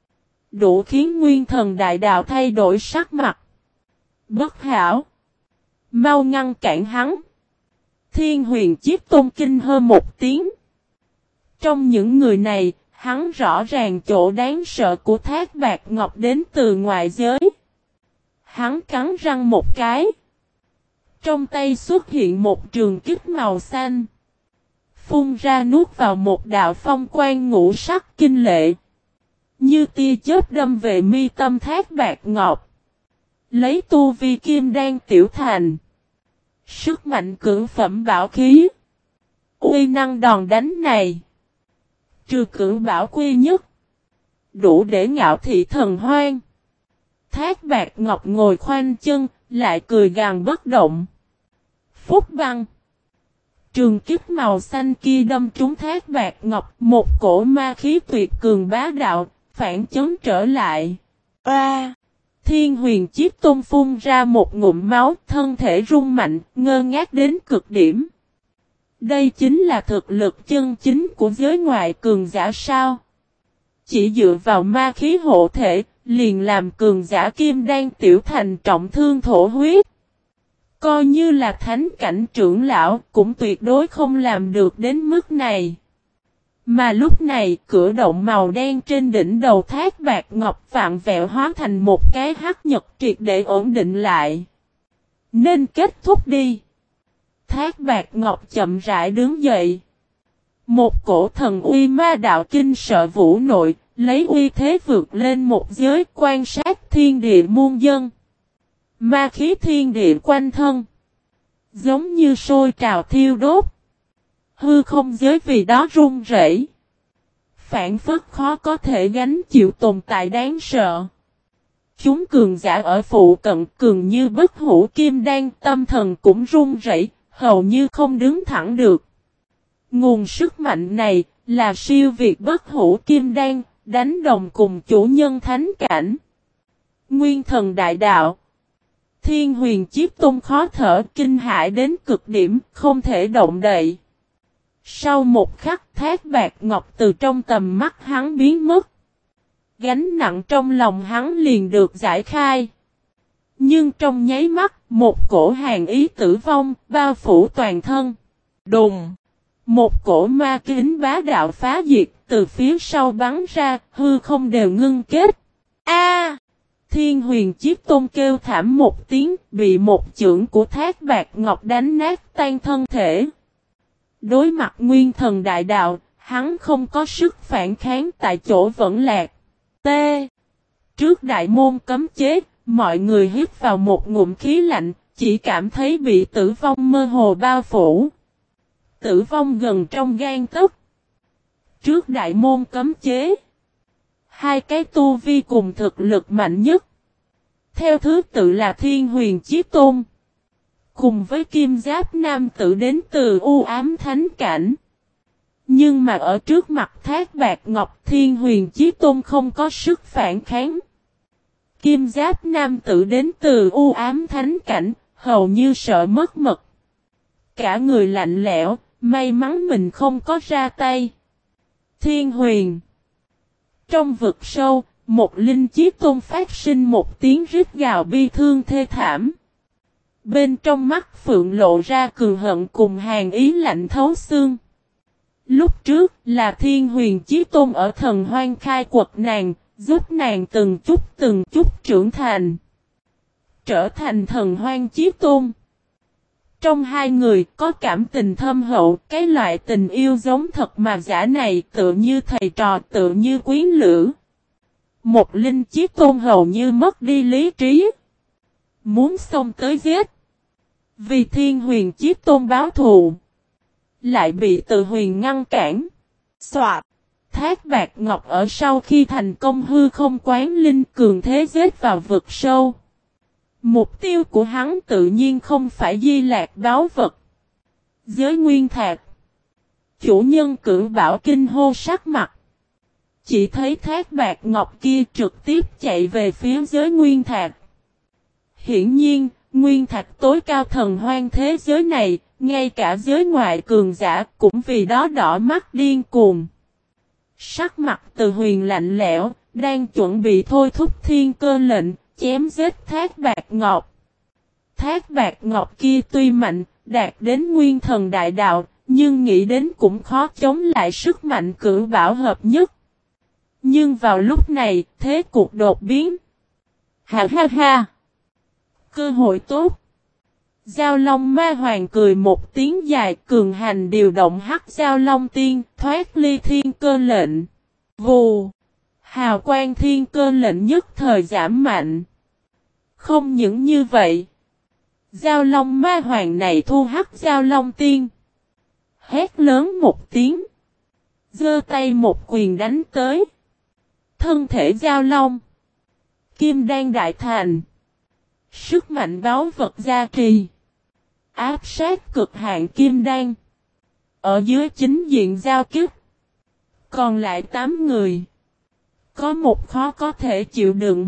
đủ khiến Nguyên Thần Đại Đạo thay đổi sắc mặt. Bất hảo, mau ngăn cản hắn. Thiên Huyền Chiếc Tôn kinh hơ một tiếng. Trong những người này, hắn rõ ràng chỗ đáng sợ của Thác Bạt Ngọc đến từ ngoại giới. Hắn cắn răng một cái. Trong tay xuất hiện một trường kích màu xanh. Phun ra nuốt vào một đạo phong quang ngũ sắc kinh lệ. Như tia chớp đâm về mi tâm Thác Bạt Ngọc. Lấy tu vi kim đan tiểu thành. Sức mạnh cưỡng phẩm bảo khí. Uy năng đòn đánh này. Trừ cưỡng bảo quy nhất. Đủ để ngạo thị thần hoang. Thác Bạt Ngọc ngồi khoanh chân. Lại cười gằn bất động. Phúc băng. Trường kích màu xanh kia đâm trúng Thác Bạt Ngọc. Một cổ ma khí tuyệt cường bá đạo. Phản chấn trở lại. A! Thiên Huyền Chiếc Tôn phun ra một ngụm máu. Thân thể rung mạnh. Ngơ ngác đến cực điểm. Đây chính là thực lực chân chính của giới ngoại cường giả sao? Chỉ dựa vào ma khí hộ thể. Liền làm cường giả kim đan tiểu thành trọng thương thổ huyết. Coi như là thánh cảnh trưởng lão cũng tuyệt đối không làm được đến mức này. Mà lúc này cửa động màu đen trên đỉnh đầu Thác Bạt Ngọc vạn vẹo hóa thành một cái hắc nhật triệt để ổn định lại. Nên kết thúc đi. Thác Bạt Ngọc chậm rãi đứng dậy. Một cổ thần uy ma đạo kinh sợ vũ nội. Lấy uy thế vượt lên một giới quan sát thiên địa muôn dân. Ma khí thiên địa quanh thân. Giống như sôi trào thiêu đốt. Hư không giới vì đó run rẩy. Phản phất khó có thể gánh chịu tồn tại đáng sợ. Chúng cường giả ở phụ cận cường như bất hủ kim đan tâm thần cũng run rẩy, hầu như không đứng thẳng được. Nguồn sức mạnh này là siêu việt bất hủ kim đan. Đánh đồng cùng chủ nhân thánh cảnh. Nguyên Thần Đại Đạo. Thiên Huyền Chiếc Tôn khó thở kinh hãi đến cực điểm, không thể động đậy. Sau một khắc Thác Bạt Ngọc từ trong tầm mắt hắn biến mất. Gánh nặng trong lòng hắn liền được giải khai. Nhưng trong nháy mắt, một cổ hàn ý tử vong, bao phủ toàn thân. Đùng! Một cổ ma kính bá đạo phá diệt, từ phía sau bắn ra, hư không đều ngưng kết. A! Thiên Huyền Chiếc Tôn kêu thảm một tiếng, bị một chưởng của Thác Bạt Ngọc đánh nát tan thân thể. Đối mặt Nguyên Thần Đại Đạo, hắn không có sức phản kháng tại chỗ vẫn lạc. T. Trước đại môn cấm chế, mọi người hít vào một ngụm khí lạnh, chỉ cảm thấy bị tử vong mơ hồ bao phủ. Tử vong gần trong gan tấc. Trước đại môn cấm chế, hai cái tu vi cùng thực lực mạnh nhất. Theo thứ tự là Thiên Huyền Chiếc Tôn. Cùng với kim giáp nam tử đến từ u ám thánh cảnh. Nhưng mà ở trước mặt Thác Bạt Ngọc Thiên Huyền Chiếc Tôn không có sức phản kháng. Kim giáp nam tử đến từ u ám thánh cảnh, hầu như sợ mất mật. Cả người lạnh lẽo, may mắn mình không có ra tay. Thiên Huyền. Trong vực sâu, một linh chiếc tôn phát sinh một tiếng rít gào bi thương thê thảm. Bên trong mắt Phượng lộ ra cường hận cùng hàn ý lạnh thấu xương. Lúc trước là Thiên Huyền Chiếc Tôn ở thần hoang khai quật nàng, giúp nàng từng chút từng chút trưởng thành, trở thành thần Hoang Chí Tôn. Trong hai người có cảm tình thâm hậu, cái loại tình yêu giống thật mà giả này tựa như thầy trò, tựa như quyến lữ. Một Linh Chí Tôn hầu như mất đi lý trí, muốn xông tới giết, vì Thiên Huyền Chí Tôn báo thù, lại bị Từ Huyền ngăn cản. Soạt, Thác Bạt Ngọc ở sau khi thành công hư không quán linh cường thế giết vào vực sâu. Mục tiêu của hắn tự nhiên không phải Di Lạc báu vật, Giới Nguyên Thạc. Chủ nhân Cửu Bảo kinh hô sắc mặt, chỉ thấy Thác Bạt Ngọc kia trực tiếp chạy về phía Giới Nguyên Thạc. Hiển nhiên, Nguyên Thạch tối cao thần hoang thế giới này, ngay cả giới ngoại cường giả cũng vì đó đỏ mắt điên cuồng. Sắc mặt Từ Huyền lạnh lẽo, đang chuẩn bị thôi thúc thiên cơ lệnh, chém giết Thác Bạt Ngọc. Thác Bạt Ngọc kia tuy mạnh, đạt đến nguyên thần đại đạo, nhưng nghĩ đến cũng khó chống lại sức mạnh Cửu Bảo hợp nhất. Nhưng vào lúc này, thế cuộc đột biến. Ha ha ha! Cơ hội tốt! Giao Long Ma Hoàng cười một tiếng dài, cường hành điều động hắc Giao Long Tiên, thoát ly thiên cơ lệnh. Vù! Hào quang thiên cơ lệnh nhất thời giảm mạnh. Không những như vậy, Giao Long Ma Hoàng này thu hắc Giao Long Tiên, hét lớn một tiếng, giơ tay một quyền đánh tới. Thân thể Giao Long, Kim Đan đại thành, sức mạnh báu vật gia trì, áp sát cực hạn Kim Đan. Ở dưới chính diện giao kích, còn lại tám người, có một khó có thể chịu đựng.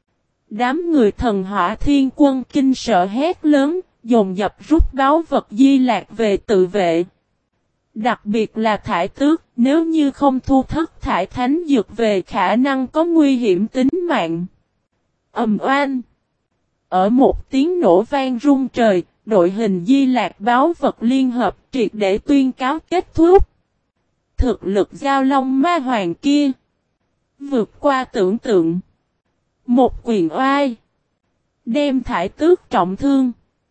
Đám người Thần Hỏa Thiên Quân kinh sợ hét lớn, dồn dập rút báu vật Di Lạc về tự vệ. Đặc biệt là Thải Tước, nếu như không thu thất Thải Thánh Dược về khả năng có nguy hiểm tính mạng. Ầm oan! Ở một tiếng nổ vang rung trời, đội hình Di Lạc báu vật liên hợp triệt để tuyên cáo kết thúc. Thực lực Giao Long Ma Hoàng kia vượt qua tưởng tượng. Một quyền oai, đem Thải Tước trọng thương.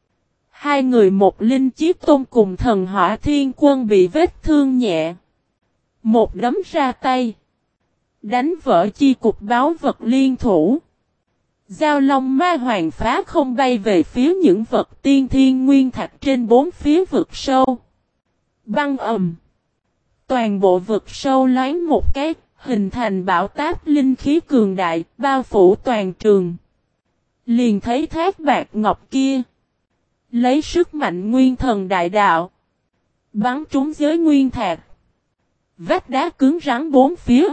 Hai người một Linh Chí Tôn cùng Thần Hỏa Thiên Quân bị vết thương nhẹ. Một đấm ra tay, đánh vỡ chi cục báu vật liên thủ. Giao Long Ma Hoàng phá không bay về phía những vật tiên thiên nguyên thạch trên bốn phía vực sâu. Băng ầm. Toàn bộ vực sâu loáng một cái, hình thành bão táp linh khí cường đại, bao phủ toàn trường. Liền thấy Thác Bạt Ngọc kia, lấy sức mạnh nguyên thần đại đạo, bắn trúng Giới Nguyên Thạc. Vách đá cứng rắn bốn phía,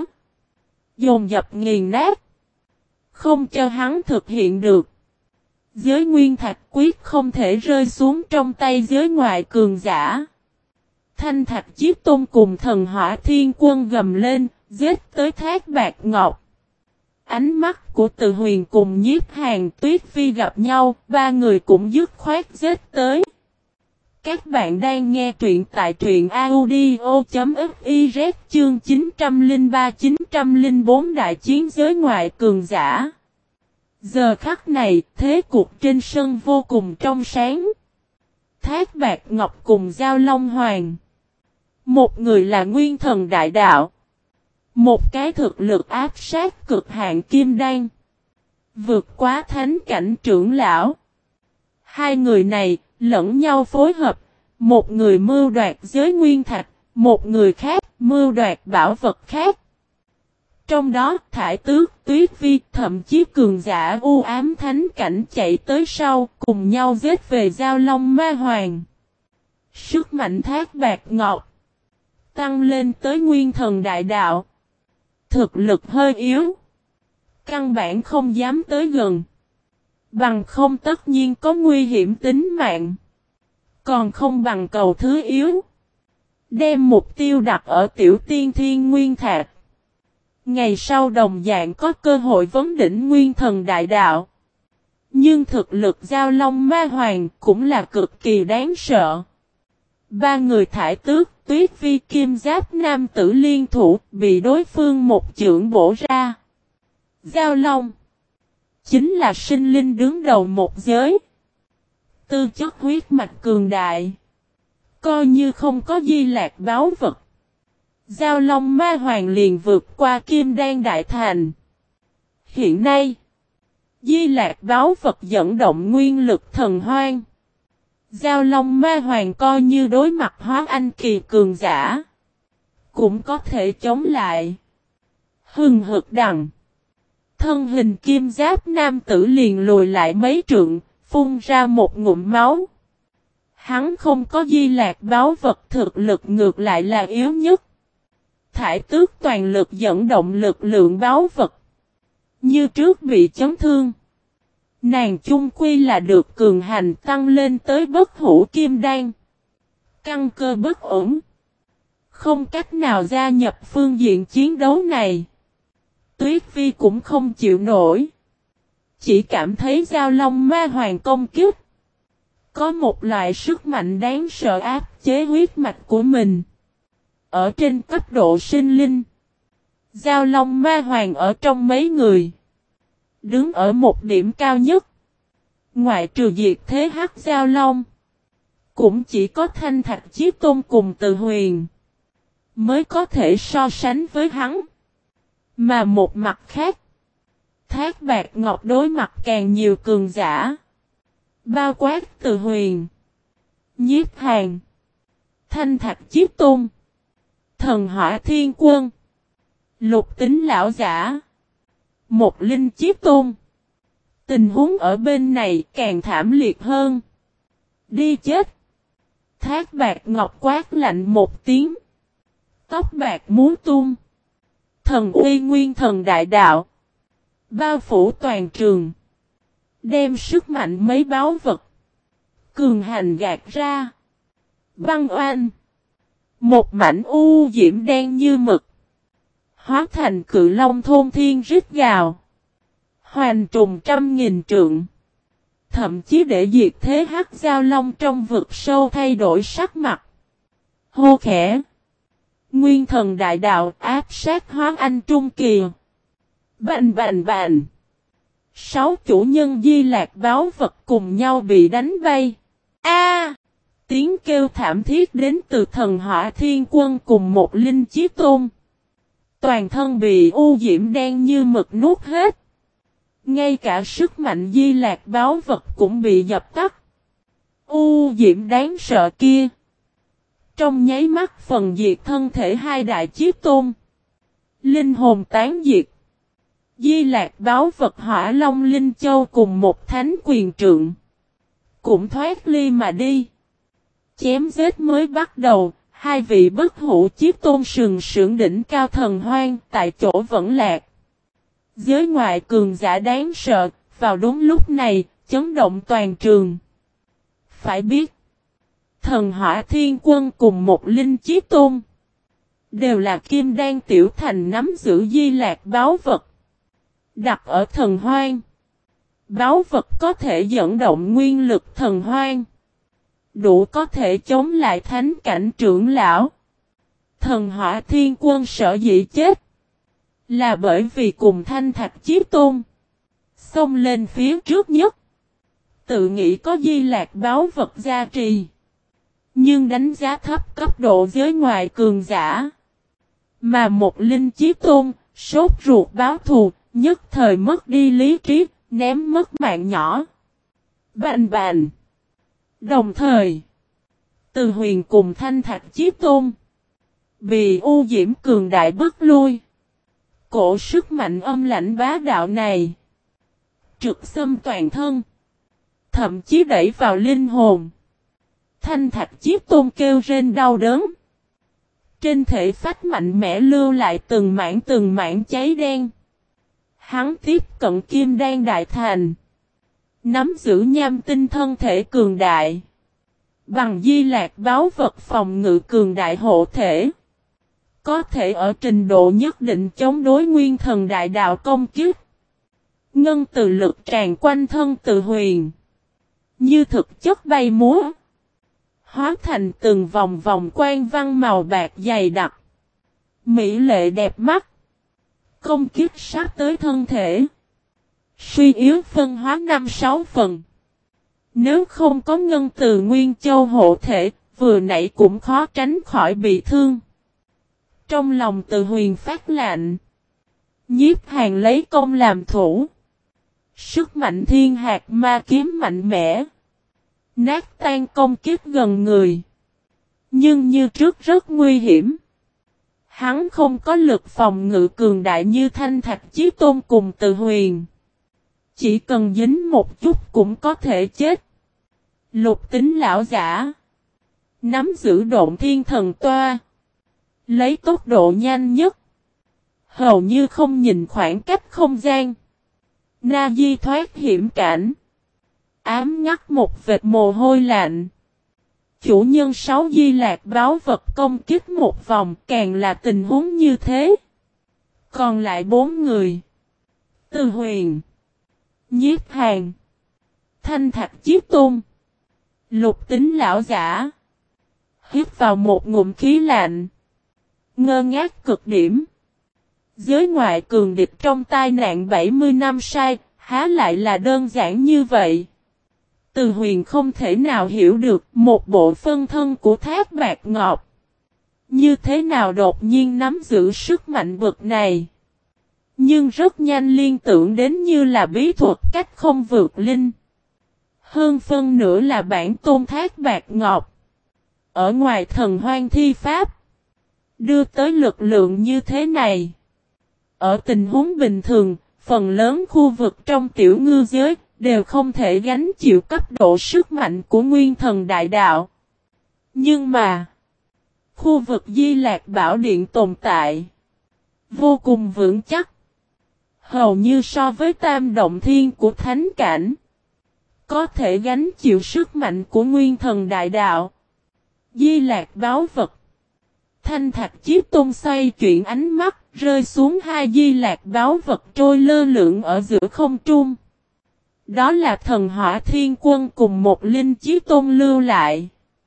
dồn dập nghiền nát, không cho hắn thực hiện được. Giới Nguyên Thạch quyết không thể rơi xuống trong tay giới ngoại cường giả. Thanh Thạch Chiếc Tôn cùng Thần Hỏa Thiên Quân gầm lên, giết tới Thác Bạt Ngọc. Ánh mắt của Từ Huyền cùng Nhiếp Hàn Tuyết Phi gặp nhau, ba người cũng dứt khoát giết tới. Các bạn đang nghe truyện tại truyện audio.fiz chương chín không ba chín không bốn đại chiến giới ngoại cường giả. Giờ khắc này, thế cuộc trên sân vô cùng trong sáng. Thác Bạt Ngọc cùng Giao Long Hoàng. Một người là nguyên thần đại đạo. Một cái thực lực áp sát cực hạn Kim Đan, vượt quá thánh cảnh trưởng lão. Hai người này lẫn nhau phối hợp, một người mưu đoạt giới nguyên thạch, một người khác mưu đoạt bảo vật khác. Trong đó Thải Tước, Tuyết Vi, thậm chí cường giả u ám thánh cảnh chạy tới sau, cùng nhau giết về Giao Long Ma Hoàng. Sức mạnh Thác Bạt Ngọc tăng lên tới nguyên thần đại đạo. Thực lực hơi yếu, căn bản không dám tới gần. Bằng không tất nhiên có nguy hiểm tính mạng. Còn không bằng cầu thứ yếu, đem mục tiêu đặt ở Tiểu Tiên Thiên Nguyên Thạc. Ngày sau đồng dạng có cơ hội vấn đỉnh nguyên thần đại đạo. Nhưng thực lực Giao Long Ma Hoàng cũng là cực kỳ đáng sợ. Ba người Thải Tước, Tuyết Vi, Kim Giáp nam tử liên thủ, bị đối phương một chưởng bổ ra. Giao Long chính là sinh linh đứng đầu một giới. Tư chất huyết mạch cường đại. Coi như không có Di Lạc báu vật, Giao Long Ma Hoàng liền vượt qua Kim Đan Đại Thành. Hiện nay, Di Lạc báu vật dẫn động nguyên lực thần hoang. Giao Long Ma Hoàng coi như đối mặt hóa anh kỳ cường giả, cũng có thể chống lại. Hừng hực đằng. Thân hình kim giáp nam tử liền lùi lại mấy trượng, phun ra một ngụm máu. Hắn không có Di Lạc báu vật, thực lực ngược lại là yếu nhất. Thải Tước toàn lực dẫn động lực lượng báu vật. Như trước bị chấn thương. Nàng chung quy là được cường hành tăng lên tới bất hủ kim đan. Căn cơ bất ổn. Không cách nào gia nhập phương diện chiến đấu này. Tuyết Vi cũng không chịu nổi. Chỉ cảm thấy Giao Long Ma Hoàng công kích. Có một loại sức mạnh đáng sợ áp chế huyết mạch của mình. Ở trên cấp độ sinh linh, Giao Long Ma Hoàng ở trong mấy người, đứng ở một điểm cao nhất. Ngoại trừ diệt thế hắc Giao Long, cũng chỉ có Thanh Thạch Chí Tôn cùng Từ Huyền mới có thể so sánh với hắn. Mà một mặt khác, Thác Bạt Ngọc đối mặt càng nhiều cường giả. Bao quát Từ Huyền, Nhiếp Hàn, Thanh Thạch Chí Tôn, Thần Hỏa Thiên Quân, Lục Tính Lão Giả, Một Linh Chí Tôn. Tình huống ở bên này càng thảm liệt hơn. Đi chết! Thác Bạt Ngọc quát lạnh một tiếng. Tóc bạc múa tung. Thần uy nguyên thần đại đạo. Bao phủ toàn trường. Đem sức mạnh mấy báu vật. Cường hành gạt ra. Băng oanh. Một mảnh u diễm đen như mực. Hóa thành cự long thôn thiên rít gào. Hoàn trùng trăm nghìn trượng. Thậm chí để diệt thế hắc Giao Long trong vực sâu thay đổi sắc mặt. Hô khẽ. Nguyên thần đại đạo áp sát hóa anh trung kỳ. Bành bành bành. Sáu chủ nhân Di Lạc báu vật cùng nhau bị đánh bay. A! Tiếng kêu thảm thiết đến từ Thần Hỏa Thiên Quân cùng Một Linh Chí Tôn. Toàn thân bị u diễm đen như mực nuốt hết. Ngay cả sức mạnh Di Lạc báu vật cũng bị dập tắt. U diễm đáng sợ kia. Trong nháy mắt phần diệt thân thể hai đại chí tôn. Linh hồn tán diệt. Di Lạc báu vật Hỏa Long Linh Châu cùng một thánh quyền trượng. Cũng thoát ly mà đi. Chém giết mới bắt đầu. Hai vị bất hủ chí tôn sừng sững đỉnh cao thần hoang tại chỗ vẫn lạc. Giới ngoại cường giả đáng sợ, vào đúng lúc này, chấn động toàn trường. Phải biết, Thần Hỏa Thiên Quân cùng Một Linh Chí Tôn đều là kim đan tiểu thành nắm giữ Di Lạc báu vật. Đặt ở thần hoang, báu vật có thể dẫn động nguyên lực thần hoang. Đủ có thể chống lại thánh cảnh trưởng lão. Thần Hỏa Thiên Quân sợ dĩ chết. Là bởi vì cùng Thanh Thạch Chí Tôn xông lên phía trước nhất. Tự nghĩ có Di Lạc báu vật gia trì. Nhưng đánh giá thấp cấp độ giới ngoại cường giả. Mà Một Linh Chí Tôn sốt ruột báo thù. Nhất thời mất đi lý trí. Ném mất mạng nhỏ. Bành bành. Đồng thời, Từ Huyền cùng Thanh Thạch Chí Tôn bị u diễm cường đại bức lui. Cổ sức mạnh âm lãnh bá đạo này trực xâm toàn thân, thậm chí đẩy vào linh hồn. Thanh Thạch Chí Tôn kêu rên đau đớn. Trên thể phách mạnh mẽ lưu lại từng mảng từng mảng cháy đen. Hắn tiếp cận kim đan đại thành. Nắm giữ nham tinh thân thể cường đại. Bằng Di Lạc báu vật phòng ngự cường đại hộ thể. Có thể ở trình độ nhất định chống đối nguyên thần đại đạo công kích. Ngân từ lực tràn quanh thân Từ Huyền. Như thực chất bay múa. Hóa thành từng vòng vòng quang văn màu bạc dày đặc. Mỹ lệ đẹp mắt. Công kích sát tới thân thể. Suy yếu phân hóa năm sáu phần. Nếu không có ngân từ Nguyên Châu hộ thể, vừa nãy cũng khó tránh khỏi bị thương. Trong lòng Từ Huyền phát lạnh. Nhiếp Hàn lấy công làm thủ. Sức mạnh thiên hạt ma kiếm mạnh mẽ. Nát tan công kích gần người. Nhưng như trước rất nguy hiểm. Hắn không có lực phòng ngự cường đại như Thanh Thạch Chí Tôn cùng Từ Huyền. Chỉ cần dính một chút cũng có thể chết. Lục tính lão giả. Nắm giữ độn thiên thần toa. Lấy tốc độ nhanh nhất. Hầu như không nhìn khoảng cách không gian. Na di thoát hiểm cảnh. Ám ngắt một vệt mồ hôi lạnh. Chủ nhân sáu di lạc báo vật công kích một vòng càng là tình huống như thế. Còn lại bốn người. Từ Huyền. Nhiếp Hàn. Thanh Thạch Chí Tôn. Lục tính lão giả. Hít vào một ngụm khí lạnh. Ngơ ngác cực điểm. Giới ngoại cường địch trong tai nạn bảy mươi năm sai, há lại là đơn giản như vậy. Từ Huyền không thể nào hiểu được một bộ phân thân của Thác Bạt Ngọc. Như thế nào đột nhiên nắm giữ sức mạnh bực này. Nhưng rất nhanh liên tưởng đến như là bí thuật cách không vượt linh. Hơn phân nữa là bản tôn Thác Bạt Ngọc. Ở ngoài thần hoang thi pháp. Đưa tới lực lượng như thế này. Ở tình huống bình thường, phần lớn khu vực trong tiểu ngư giới đều không thể gánh chịu cấp độ sức mạnh của nguyên thần đại đạo. Nhưng mà, khu vực Di Lạc Bảo Điện tồn tại vô cùng vững chắc. Hầu như so với tam động thiên của thánh cảnh, có thể gánh chịu sức mạnh của nguyên thần đại đạo. Di Lạc báo vật. Thanh Thạch Chí Tôn xoay chuyển ánh mắt, rơi xuống hai di lạc báo vật trôi lơ lửng ở giữa không trung. Đó là thần Hỏa Thiên Quân cùng một linh Chí Tôn lưu lại.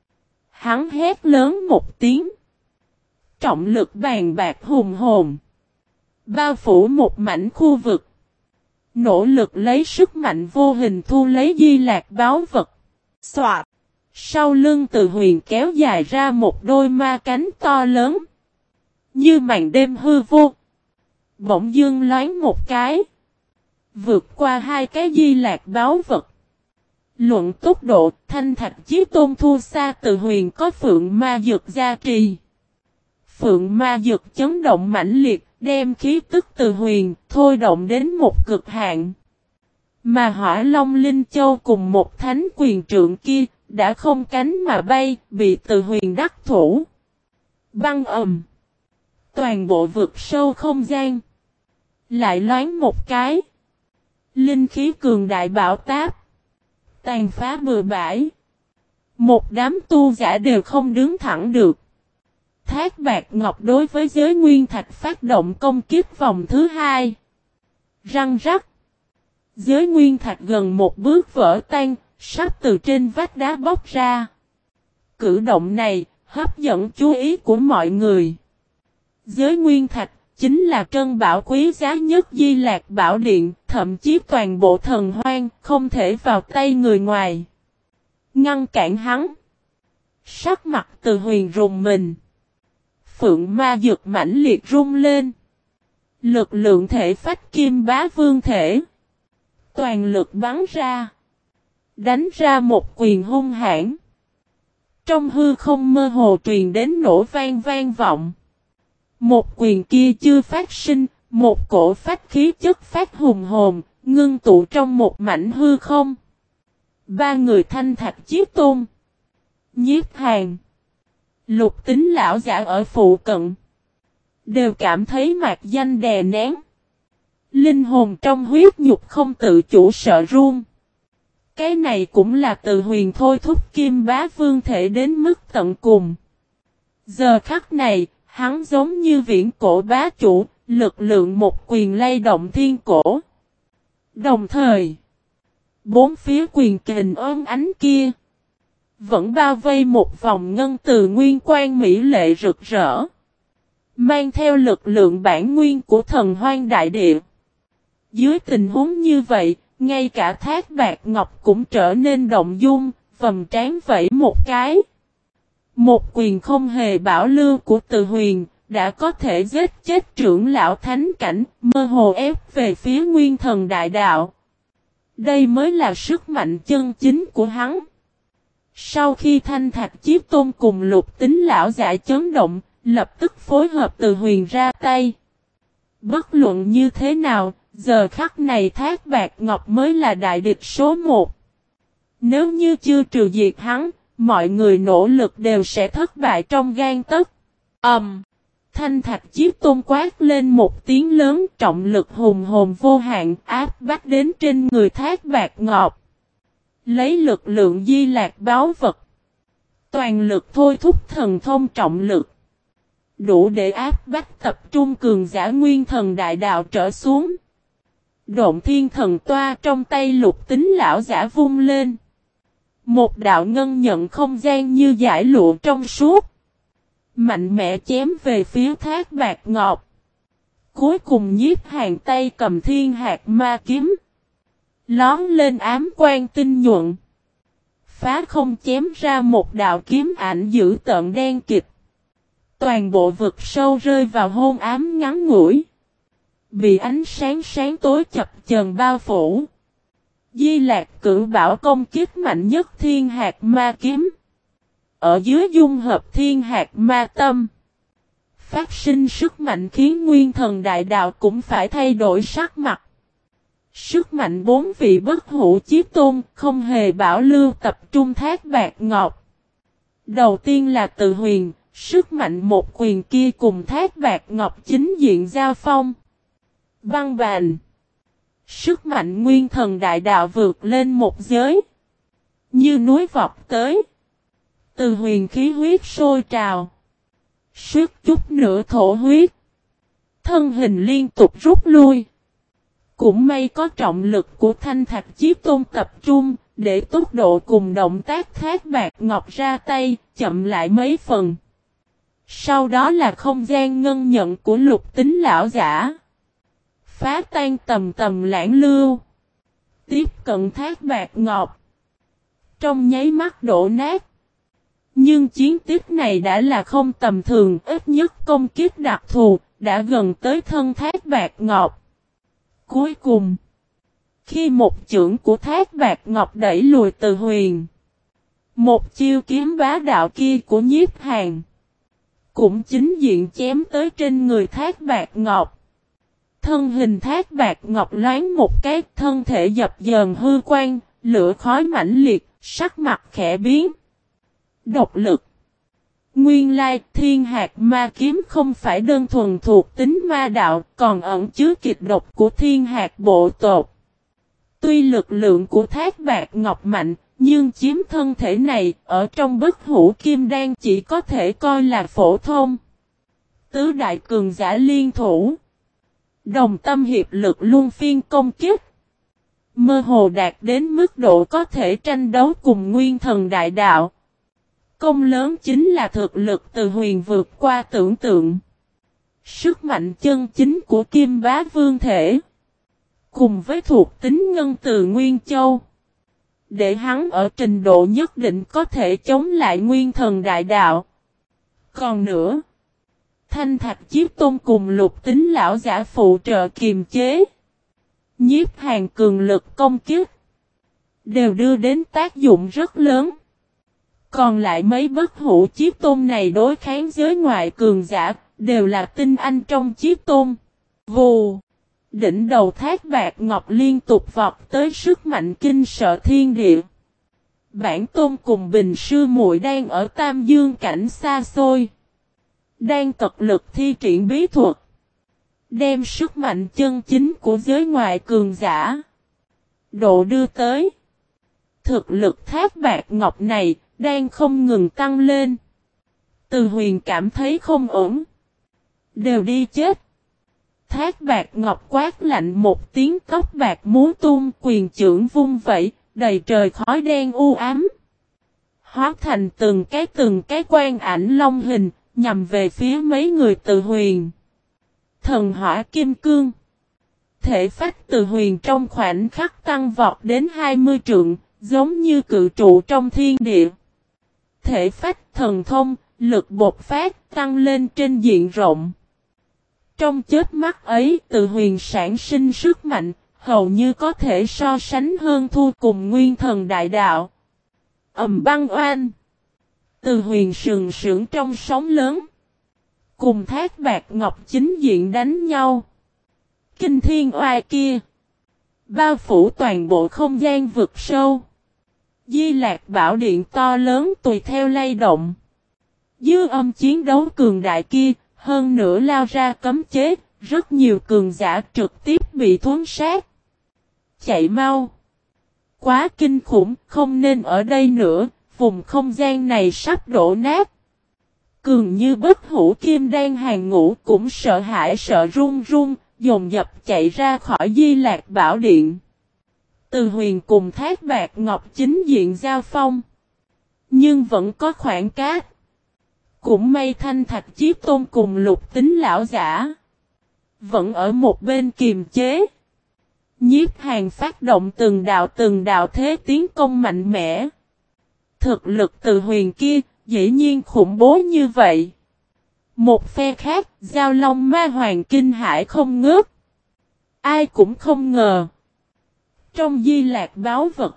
Hắn hét lớn một tiếng. Trọng lực bàn bạc hùng hồn. Bao phủ một mảnh khu vực. Nỗ lực lấy sức mạnh vô hình thu lấy di lạc báo vật. Xoạt. Sau lưng Từ Huyền kéo dài ra một đôi ma cánh to lớn. Như màn đêm hư vô. Bỗng dưng loáng một cái. Vượt qua hai cái di lạc báo vật. Luận tốc độ, Thanh Thạch Chí Tôn thua xa Từ Huyền có phượng ma dược gia trì. Phượng ma dược chấn động mãnh liệt, đem khí tức Từ Huyền thôi động đến một cực hạn. Mà Hỏa Long Linh Châu cùng một thánh quyền trượng kia đã không cánh mà bay, bị Từ Huyền đắc thủ. Băng ầm. Toàn bộ vực sâu không gian. Lại loáng một cái. Linh khí cường đại bão táp. Tàn phá bừa bãi. Một đám tu giả đều không đứng thẳng được. Thác Bạt Ngọc đối với giới nguyên thạch phát động công kích vòng thứ hai. Răng rắc. Giới nguyên thạch gần một bước vỡ tan, sắp từ trên vách đá bóc ra. Cử động này hấp dẫn chú ý của mọi người. Giới nguyên thạch chính là trân bảo quý giá nhất Di Lạc Bảo Điện, thậm chí toàn bộ thần hoang không thể vào tay người ngoài. Ngăn cản hắn. Sắc mặt Từ Huyền rùng mình. Phượng ma dược mãnh liệt rung lên. Lực lượng thể phách kim bá vương thể. Toàn lực bắn ra. Đánh ra một quyền hung hãn. Trong hư không mơ hồ truyền đến nổ vang vang vọng. Một quyền kia chưa phát sinh, một cổ phách khí chất phát hùng hồn, ngưng tụ trong một mảnh hư không. Ba người Thanh Thạch Chí Tôn. Nhiếp Hàn. Lục tính lão giả ở phụ cận. Đều cảm thấy mạc danh đè nén. Linh hồn trong huyết nhục không tự chủ sợ run. Cái này cũng là Từ Huyền thôi thúc kim bá vương thể đến mức tận cùng. Giờ khắc này, hắn giống như viễn cổ bá chủ, lực lượng một quyền lay động thiên cổ. Đồng thời, bốn phía quyền kình ôm ánh kia, vẫn bao vây một vòng ngân từ nguyên quan mỹ lệ rực rỡ. mang theo lực lượng bản nguyên của thần hoang đại địa. Dưới tình huống như vậy, ngay cả Thác Bạt Ngọc cũng trở nên động dung, vầng trán vẫy một cái. Một quyền không hề bảo lưu của Từ Huyền, đã có thể giết chết trưởng lão thánh cảnh, mơ hồ ép về phía nguyên thần đại đạo. Đây mới là sức mạnh chân chính của hắn. Sau khi Thanh Thạch Chiếc Tôn cùng Lục Tính lão giả chấn động, lập tức phối hợp Từ Huyền ra tay. Bất luận như thế nào, giờ khắc này Thác Bạt Ngọc mới là đại địch số một. Nếu như chưa trừ diệt hắn, mọi người nỗ lực đều sẽ thất bại trong gang tấc. Ầm. Um, Thanh Thạch Chiếc Tôn quát lên một tiếng lớn, trọng lực hùng hồn vô hạn áp bách đến trên người Thác Bạt Ngọc. Lấy lực lượng di lạc báo vật, toàn lực thôi thúc thần thông trọng lực, đủ để áp bách tập trung cường giả nguyên thần đại đạo trở xuống. Độn thiên thần toa trong tay Lục Tính lão giả vung lên. Một đạo ngân nhận không gian như dải lụa trong suốt, mạnh mẽ chém về phía Thác Bạt Ngọc. Cuối cùng Nhiếp Hàn tay cầm thiên hạt ma kiếm, lón lên ám quang tinh nhuận, phá không chém ra một đạo kiếm ảnh dữ tợn đen kịt. Toàn bộ vực sâu rơi vào hôn ám ngắn ngủi, bị ánh sáng sáng tối chập chờn bao phủ. Di Lạc Cửu Bảo công kích mạnh nhất thiên hạt ma kiếm, ở dưới dung hợp thiên hạt ma tâm, phát sinh sức mạnh khiến nguyên thần đại đạo cũng phải thay đổi sắc mặt. Sức mạnh bốn vị bất hủ chí tôn không hề bảo lưu tập trung Thác Bạt Ngọc. Đầu tiên là Từ Huyền, sức mạnh một quyền kia cùng Thác Bạt Ngọc chính diện giao phong. Băng bàn. Sức mạnh nguyên thần đại đạo vượt lên một giới, như núi vọt tới. Từ Huyền khí huyết sôi trào, suýt chút nữa thổ huyết, thân hình liên tục rút lui. Cũng may có trọng lực của Thanh Thạch Chiếc Tôn tập trung, để tốc độ cùng động tác Thác Bạt Ngọc ra tay, chậm lại mấy phần. Sau đó là không gian ngân nhận của Lục Tính lão giả, phá tan tầm tầm lãng lưu, tiếp cận Thác Bạt Ngọc, trong nháy mắt đổ nát. Nhưng chiến tích này đã là không tầm thường, ít nhất công kích đặc thù, đã gần tới thân Thác Bạt Ngọc. Cuối cùng, khi một chưởng của Thác Bạt Ngọc đẩy lùi Từ Huyền, một chiêu kiếm bá đạo kia của Nhiếp Hàn cũng chính diện chém tới trên người Thác Bạt Ngọc. Thân hình Thác Bạt Ngọc loáng một cái, thân thể dập dờn hư quang, lửa khói mãnh liệt, sắc mặt khẽ biến. Độc lực. Nguyên lai thiên hạt ma kiếm không phải đơn thuần thuộc tính ma đạo, còn ẩn chứa kịch độc của thiên hạt bộ tộc. Tuy lực lượng của Thác Bạt Ngọc mạnh, nhưng chiếm thân thể này, ở trong bất hủ kim đan chỉ có thể coi là phổ thông. Tứ đại cường giả liên thủ, đồng tâm hiệp lực luân phiên công kích, mơ hồ đạt đến mức độ có thể tranh đấu cùng nguyên thần đại đạo. Công lớn chính là thực lực Từ Huyền vượt qua tưởng tượng. Sức mạnh chân chính của Kim Bá Vương thể, cùng với thuộc tính ngân từ Nguyên Châu, để hắn ở trình độ nhất định có thể chống lại nguyên thần đại đạo. Còn nữa, Thanh Thạch Chiếc Tôn cùng Lục Tính lão giả phụ trợ kiềm chế, Nhiếp Hàn cường lực công kích, đều đưa đến tác dụng rất lớn. Còn lại mấy bất hủ Chiếc Tôn này đối kháng giới ngoại cường giả, đều là tinh anh trong Chiếc Tôn. Vù! Đỉnh đầu Thác Bạt Ngọc liên tục vọt tới sức mạnh kinh sợ thiên địa. Bản Tôn cùng Bình Sư Muội đang ở Tam Dương cảnh xa xôi, đang tật lực thi triển bí thuật, đem sức mạnh chân chính của giới ngoại cường giả độ đưa tới. Thực lực Thác Bạt Ngọc này đang không ngừng tăng lên. Từ Huyền cảm thấy không ổn, đều đi chết. Thác Bạt Ngọc quát lạnh một tiếng, tóc bạc múa tung, quyền chưởng vung vẩy, đầy trời khói đen u ám, hóa thành từng cái từng cái quan ảnh long hình, nhằm về phía mấy người Từ Huyền. Thần hỏa kim cương. Thể phách Từ Huyền trong khoảnh khắc tăng vọt đến hai mươi trượng, giống như cự trụ trong thiên địa. Thể phách thần thông, lực bộc phát tăng lên trên diện rộng. Trong chớp mắt ấy, Từ Huyền sản sinh sức mạnh, hầu như có thể so sánh hơn thua cùng Nguyên Thần Đại Đạo. Ầm băng oanh. Từ Huyền sừng sững trong sóng lớn. Cùng Thác Bạt Ngọc chính diện đánh nhau. Kinh thiên oai kia. Bao phủ toàn bộ không gian vực sâu. Di Lạc Bảo Điện to lớn tùy theo lay động. Dư âm chiến đấu cường đại kia, hơn nữa lao ra cấm chế, rất nhiều cường giả trực tiếp bị thuấn sát. Chạy mau. Quá kinh khủng, không nên ở đây nữa, vùng không gian này sắp đổ nát. Cường như bất hủ kim đan hàng ngũ cũng sợ hãi sợ run run, dồn dập chạy ra khỏi Di Lạc Bảo Điện. Từ Huyền cùng Thác Bạt Ngọc chính diện giao phong. Nhưng vẫn có khoảng cách. Cũng may Thanh Thạch Chí Tôn cùng Lục Tính lão giả vẫn ở một bên kiềm chế. Nhiếp Hàn phát động từng đạo từng đạo thế tiến công mạnh mẽ. Thực lực Từ Huyền kia dĩ nhiên khủng bố như vậy. Một phe khác, Giao Long Ma Hoàng kinh hãi không ngớt. Ai cũng không ngờ. Trong Di Lạc báu vật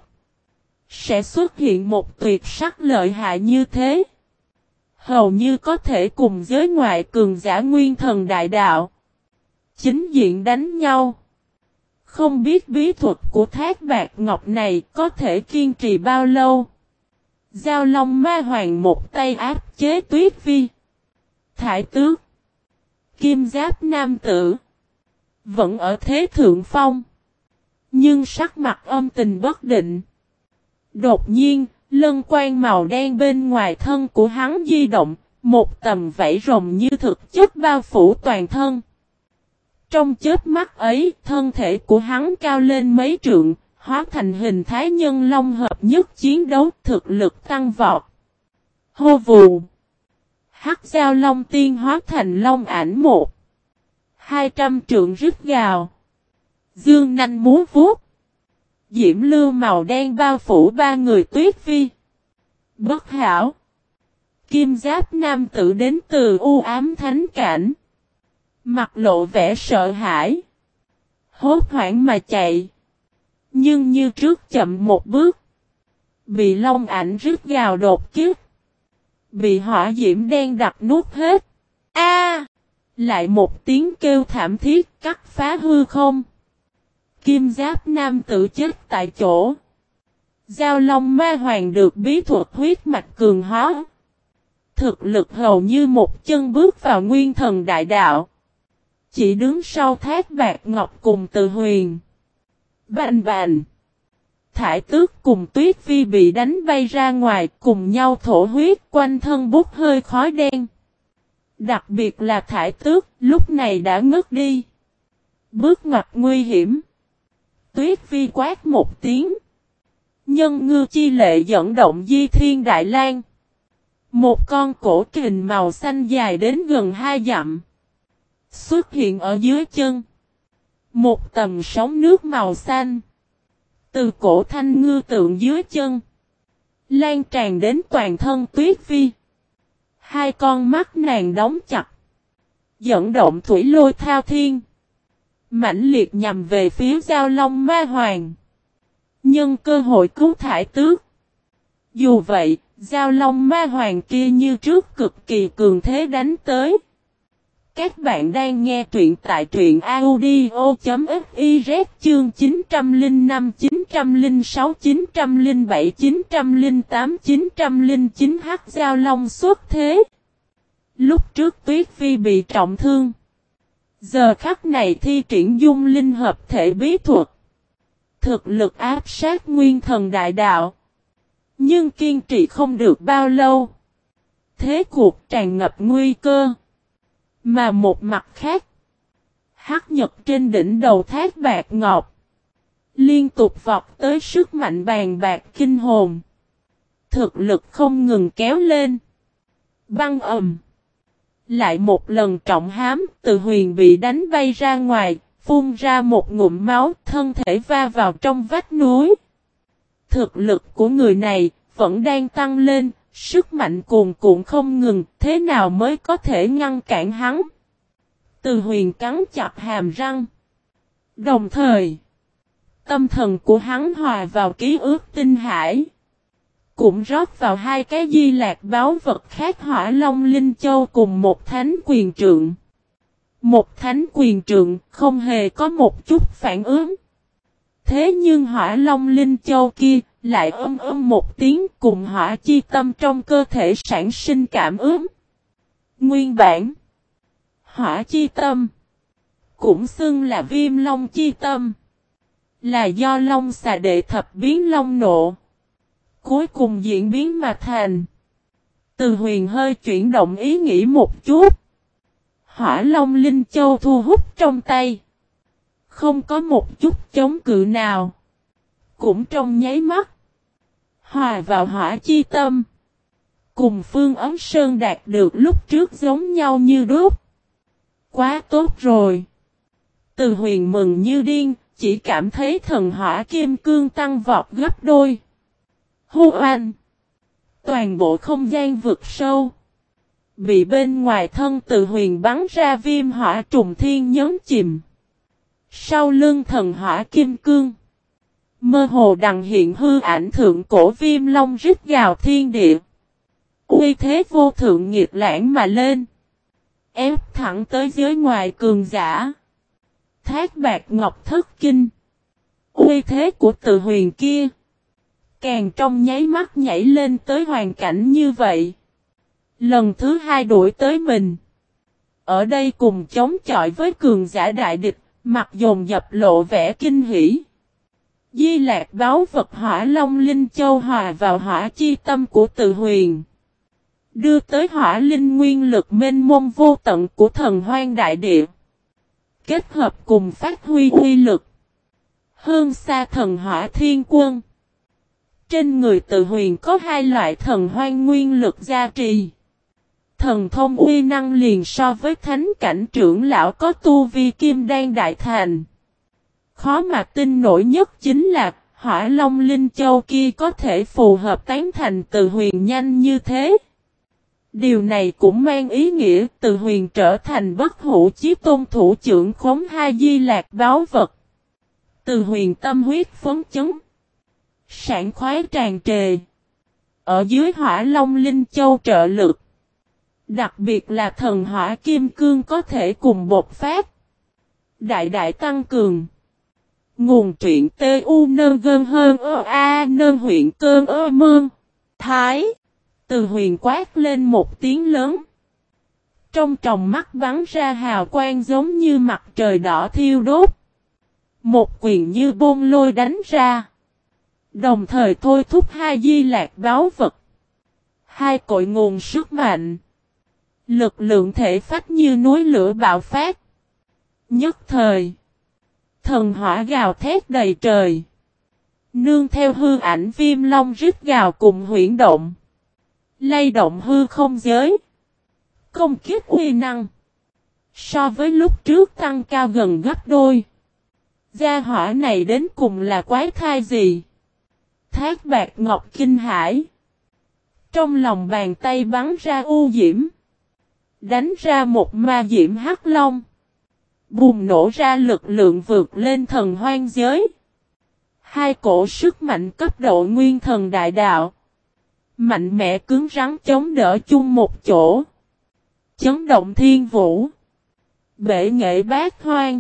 sẽ xuất hiện một tuyệt sắc lợi hại như thế. Hầu như có thể cùng giới ngoại cường giả Nguyên Thần Đại Đạo chính diện đánh nhau. Không biết bí thuật của Thác Bạt Ngọc này có thể kiên trì bao lâu. Giao Long Ma Hoàng một tay áp chế Tuyết Vi, Thải Tước, Kim Giáp nam tử vẫn ở thế thượng phong. Nhưng sắc mặt âm tình bất định. Đột nhiên, lân quang màu đen bên ngoài thân của hắn di động, một tầm vảy rồng như thực chất bao phủ toàn thân. Trong chớp mắt ấy, thân thể của hắn cao lên mấy trượng, hóa thành hình thái nhân long hợp nhất chiến đấu, thực lực tăng vọt. Hô vù. Hắc Giao Long Tiên hóa thành long ảnh một. Hai trăm trượng rít gào. Dương nanh múa vuốt. Diễm lưu màu đen bao phủ ba người Tuyết Vi, Bất Hảo, Kim Giáp nam tử đến từ u ám thánh cảnh. Mặt lộ vẻ sợ hãi. Hốt hoảng mà chạy. Nhưng như trước chậm một bước. Bị long ảnh rít gào đột kiếp. Bị hỏa diễm đen đặc nuốt hết. A! Lại một tiếng kêu thảm thiết cắt phá hư không. Kim Giáp nam tử chết tại chỗ. Giao Long Ma Hoàng được bí thuật huyết mạch cường hóa. Thực lực hầu như một chân bước vào Nguyên Thần Đại Đạo. Chỉ đứng sau Thác Bạt Ngọc cùng Từ Huyền. Bành bành. Thải Tước cùng Tuyết Vi bị đánh bay ra ngoài cùng nhau thổ huyết quanh thân bút hơi khói đen. Đặc biệt là Thải Tước lúc này đã ngất đi. Bước ngoặt nguy hiểm. Tuyết Vi quát một tiếng. Nhân ngư chi lệ dẫn động Di Thiên Đại Lang. Một con cổ kình màu xanh dài đến gần hai dặm. Xuất hiện ở dưới chân. Một tầng sóng nước màu xanh. Từ cổ thanh ngư tượng dưới chân. Lan tràn đến toàn thân Tuyết Vi. Hai con mắt nàng đóng chặt. Dẫn động thủy lôi thao thiên. Mãnh liệt nhằm về phía Giao Long Ma Hoàng. Nhân cơ hội cứu Thải Tước. Dù vậy, Giao Long Ma Hoàng kia như trước cực kỳ cường thế đánh tới. Các bạn đang nghe truyện tại truyện audio.fiz chương chín trăm lẻ năm, chín trăm lẻ sáu, chín trăm lẻ bảy, chín trăm lẻ tám, chín trăm lẻ chín Hắc Giao Long xuất thế. Lúc trước Tuyết Vi bị trọng thương. Giờ khắc này thi triển dung linh hợp thể bí thuật. Thực lực áp sát Nguyên Thần Đại Đạo. Nhưng kiên trì không được bao lâu. Thế cuộc tràn ngập nguy cơ. Mà một mặt khác. Hắc Nhật trên đỉnh đầu Thác Bạt Ngọc. Liên tục vọt tới sức mạnh bàn bạc kinh hồn. Thực lực không ngừng kéo lên. Băng ầm. Lại một lần trọng hám, Từ Huyền bị đánh bay ra ngoài, phun ra một ngụm máu, thân thể va vào trong vách núi. Thực lực của người này vẫn đang tăng lên, sức mạnh cuồn cuộn không ngừng, thế nào mới có thể ngăn cản hắn? Từ Huyền cắn chặt hàm răng. Đồng thời, tâm thần của hắn hòa vào ký ức tinh hải, cũng rót vào hai cái di lạc báu vật khác, Hỏa Long Linh Châu cùng một thánh quyền trượng. Một thánh quyền trượng không hề có một chút phản ứng. Thế nhưng Hỏa Long Linh Châu kia lại âm âm một tiếng, cùng hỏa chi tâm trong cơ thể sản sinh cảm ứng. Nguyên bản, hỏa chi tâm, cũng xưng là viêm long chi tâm, là do long xà đệ thập biến long nộ cuối cùng diễn biến mà thành. Từ Huyền hơi chuyển động ý nghĩ một chút. Hỏa Long Linh Châu thu hút trong tay, không có một chút chống cự nào, cũng trong nháy mắt hòa vào hỏa chi tâm, cùng Phương Ấm Sơn đạt được lúc trước giống nhau như đúc. Quá tốt rồi! Từ Huyền mừng như điên, chỉ cảm thấy thần hỏa kim cương tăng vọt gấp đôi. Hô oanh! Toàn bộ không gian vực sâu bị bên ngoài thân Từ Huyền bắn ra viêm hỏa trùng thiên nhấn chìm. Sau lưng thần hỏa kim cương, mơ hồ đằng hiện hư ảnh thượng cổ viêm long rít gào thiên địa. Uy thế vô thượng nghiệt lãng mà lên, ép thẳng tới giới ngoài cường giả. Thác bạc ngọc thất kinh. Uy thế của Từ Huyền kia càng trong nháy mắt nhảy lên tới hoàn cảnh như vậy. Lần thứ hai đuổi tới mình. Ở đây cùng chống chọi với cường giả đại địch, mặt dồn dập lộ vẻ kinh hỉ. Di lạc báu vật Hỏa Long Linh Châu hòa vào hỏa chi tâm của Từ Huyền, đưa tới hỏa linh nguyên lực mênh mông vô tận của thần hoang đại địa, kết hợp cùng phát huy uy lực hơn xa thần hỏa thiên quân. Trên người Từ Huyền có hai loại thần hoang nguyên lực gia trì. Thần thông uy năng liền so với thánh cảnh trưởng lão có tu vi kim đan đại thành. Khó mà tin nổi nhất chính là Hỏa Long Linh Châu kia có thể phù hợp tán thành Từ Huyền nhanh như thế. Điều này cũng mang ý nghĩa Từ Huyền trở thành bất hủ chí tôn thủ trưởng khống hai di lạc báu vật. Từ Huyền tâm huyết phấn chấn, sảng khoái tràn trề. Ở dưới Hỏa Long Linh Châu trợ lực, đặc biệt là thần hỏa kim cương có thể cùng bộc phát, đại đại tăng cường. Nguồn truyện tê u nơn gơn hơn ơ a nơn huyện cơn ơ mương. Thái. Từ Huyền quát lên một tiếng lớn. Trong tròng mắt bắn ra hào quang giống như mặt trời đỏ thiêu đốt. Một quyền như bôn lôi đánh ra. Đồng thời thôi thúc hai di lạc báu vật. Hai cội nguồn sức mạnh. Lực lượng thể phách như núi lửa bạo phát. Nhất thời, thần hỏa gào thét đầy trời. Nương theo hư ảnh viêm long rít gào cùng huyễn động, lay động hư không giới. Công kích uy năng so với lúc trước tăng cao gần gấp đôi. Gia hỏa này đến cùng là quái thai gì? Thác bạc ngọc kinh hãi. Trong lòng bàn tay bắn ra u diễm, đánh ra một ma diễm hắc long, bùng nổ ra lực lượng vượt lên thần hoang giới. Hai cổ sức mạnh cấp độ nguyên thần đại đạo, mạnh mẽ cứng rắn chống đỡ chung một chỗ, chấn động thiên vũ, bể nghệ bát hoang.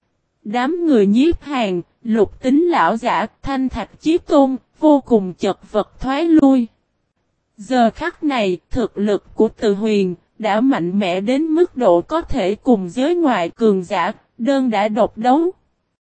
Đám người nhiếp hàng, lục tính lão giả, thanh thạch chí tôn, vô cùng chật vật thoái lui. Giờ khắc này, thực lực của Từ Huyền đã mạnh mẽ đến mức độ có thể cùng giới ngoại cường giả, đơn đã độc đấu.